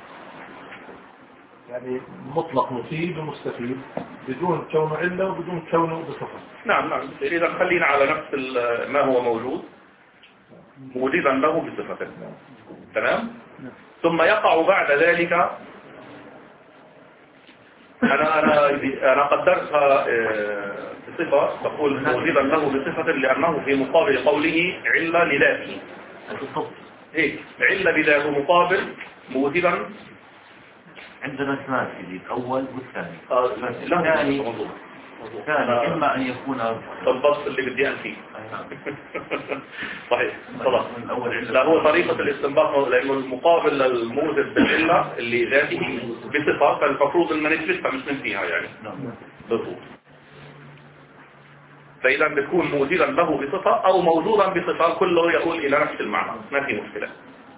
يعني مطلق مفيد ومستفيد بدون كونه علة وبدون كونه بصفة. نعم. إذا خلينا على نفس ما هو موجود موجدا له بصفة. تمام. ثم يقع بعد ذلك أنا قدرتها بصفة، تقول موجدا له بصفة لأنه في مقابل قوله علة لذاته. هيك علة لذاته مقابل موجدا. عندنا اثنان جديد، الأول والثاني. الثاني إما أن يكون الضبط اللي بدي أنفيه. صحيح خلاص. لا هو طريقة الاستنباط، لأنه المقابل للموجد بالعلة اللي ذاته بصفة، فالمفروض أن نثبتها مش ننفيها يعني. بالضبط. فإذا بتكون موجودا له بصفة أو موجودا بصفة، كله يقول إلى نفس المعنى، ما في مشكلة.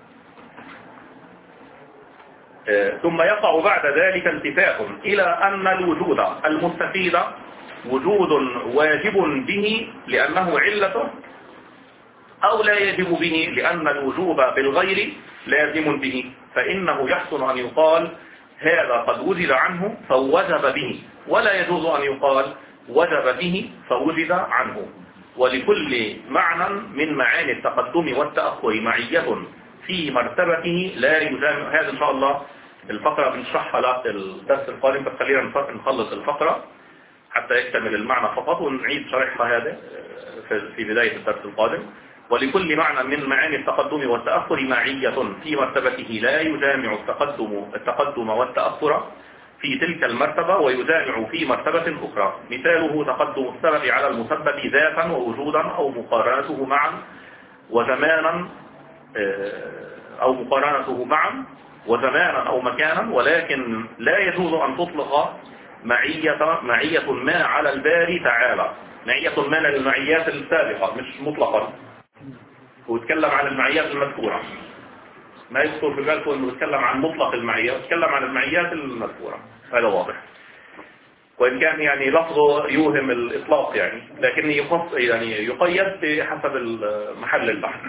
ثم يقع بعد ذلك التفات إلى أن الوجود المستفيد وجود واجب به لأنه علته، أو لا يجب به لأن الوجوب بالغير لازم به، فإنه يحسن أن يقال هذا قد وجد عنه فوجب به، ولا يجوز أن يقال وجب به فوجد عنه. ولكل معنى من معاني التقدم والتأخر معية في مرتبته لا يجامع. هذا إن شاء الله الفقرة بنشرحها للدرس القادم، بس خلينا نخلص الفقرة حتى يكتمل المعنى فقط، ونعيد شرحها هذا في بداية الدرس القادم. ولكل معنى من معاني التقدم والتأخر معية في مرتبته لا يجامع التقدم والتأخر في تلك المرتبة ويجامع في مرتبة أخرى. مثاله تقدم السبب على المسبب ذاتا ووجودا، أو مقارنته معا وزمانا، أو مقارنته معا وزمانا أو مكانا. ولكن لا يجوز أن تطلق معية ما على الباري تعالى، معية ما للمعيات السابقة مش مطلقا، ويتكلم عن المعيات المذكورة. ما يذكر في بالكم انه يتكلم عن مطلق المعية، يتكلم عن المعيات المذكورة. هذا واضح، وإن كان يعني لفظه يوهم الإطلاق يعني، لكن يقيد بحسب محل البحث.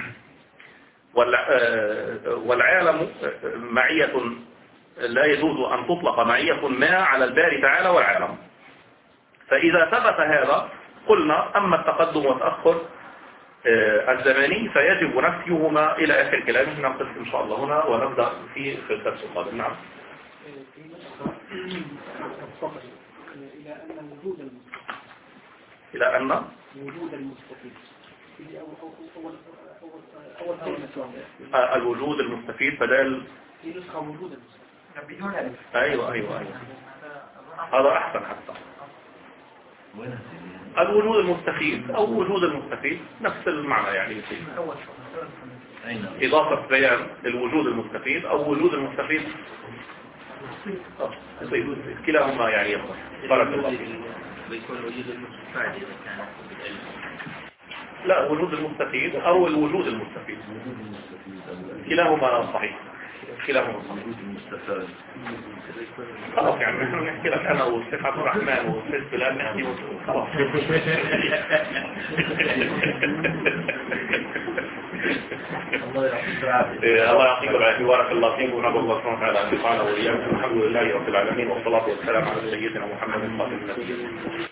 والعالم معية لا يجوز أن تطلق معية ما على الباري تعالى والعالم. فإذا ثبت هذا قلنا أما التقدم والتأخر الزماني فيجب نفيهما إلى آخر كلامه. نقف إن شاء الله هنا ونبدأ في الدرس القادم. نعم. إلى أن وجود المستفيد الوجود المستفيد بدل في نسخة وجود المستفيد. أيوة هذا أحسن حتى. الوجود المستفيد أو وجود المستفيد نفس المعنى يعني. إضافة بيان الوجود المستفيد أو وجود المستفيد كلاهما يعني يصح. بارك الله فيك. بيكون وجود المستفاد إذا كان بالعلم. لا وجود المستفيد أو الوجود المستفيد كلاهما صحيح. كلاهما صحيح. خلاص يعني نحن نحكي لك أنا والشيخ عبد الرحمن والشيخ بلال نحكي خلاص. الله يعطيك العافية. بارك الله فيك ونسأل الله سبحانه وتعالى أن يجعلنا وإياكم. الحمد لله رب العالمين، والصلاة والسلام على سيدنا محمد خاتم النبيين.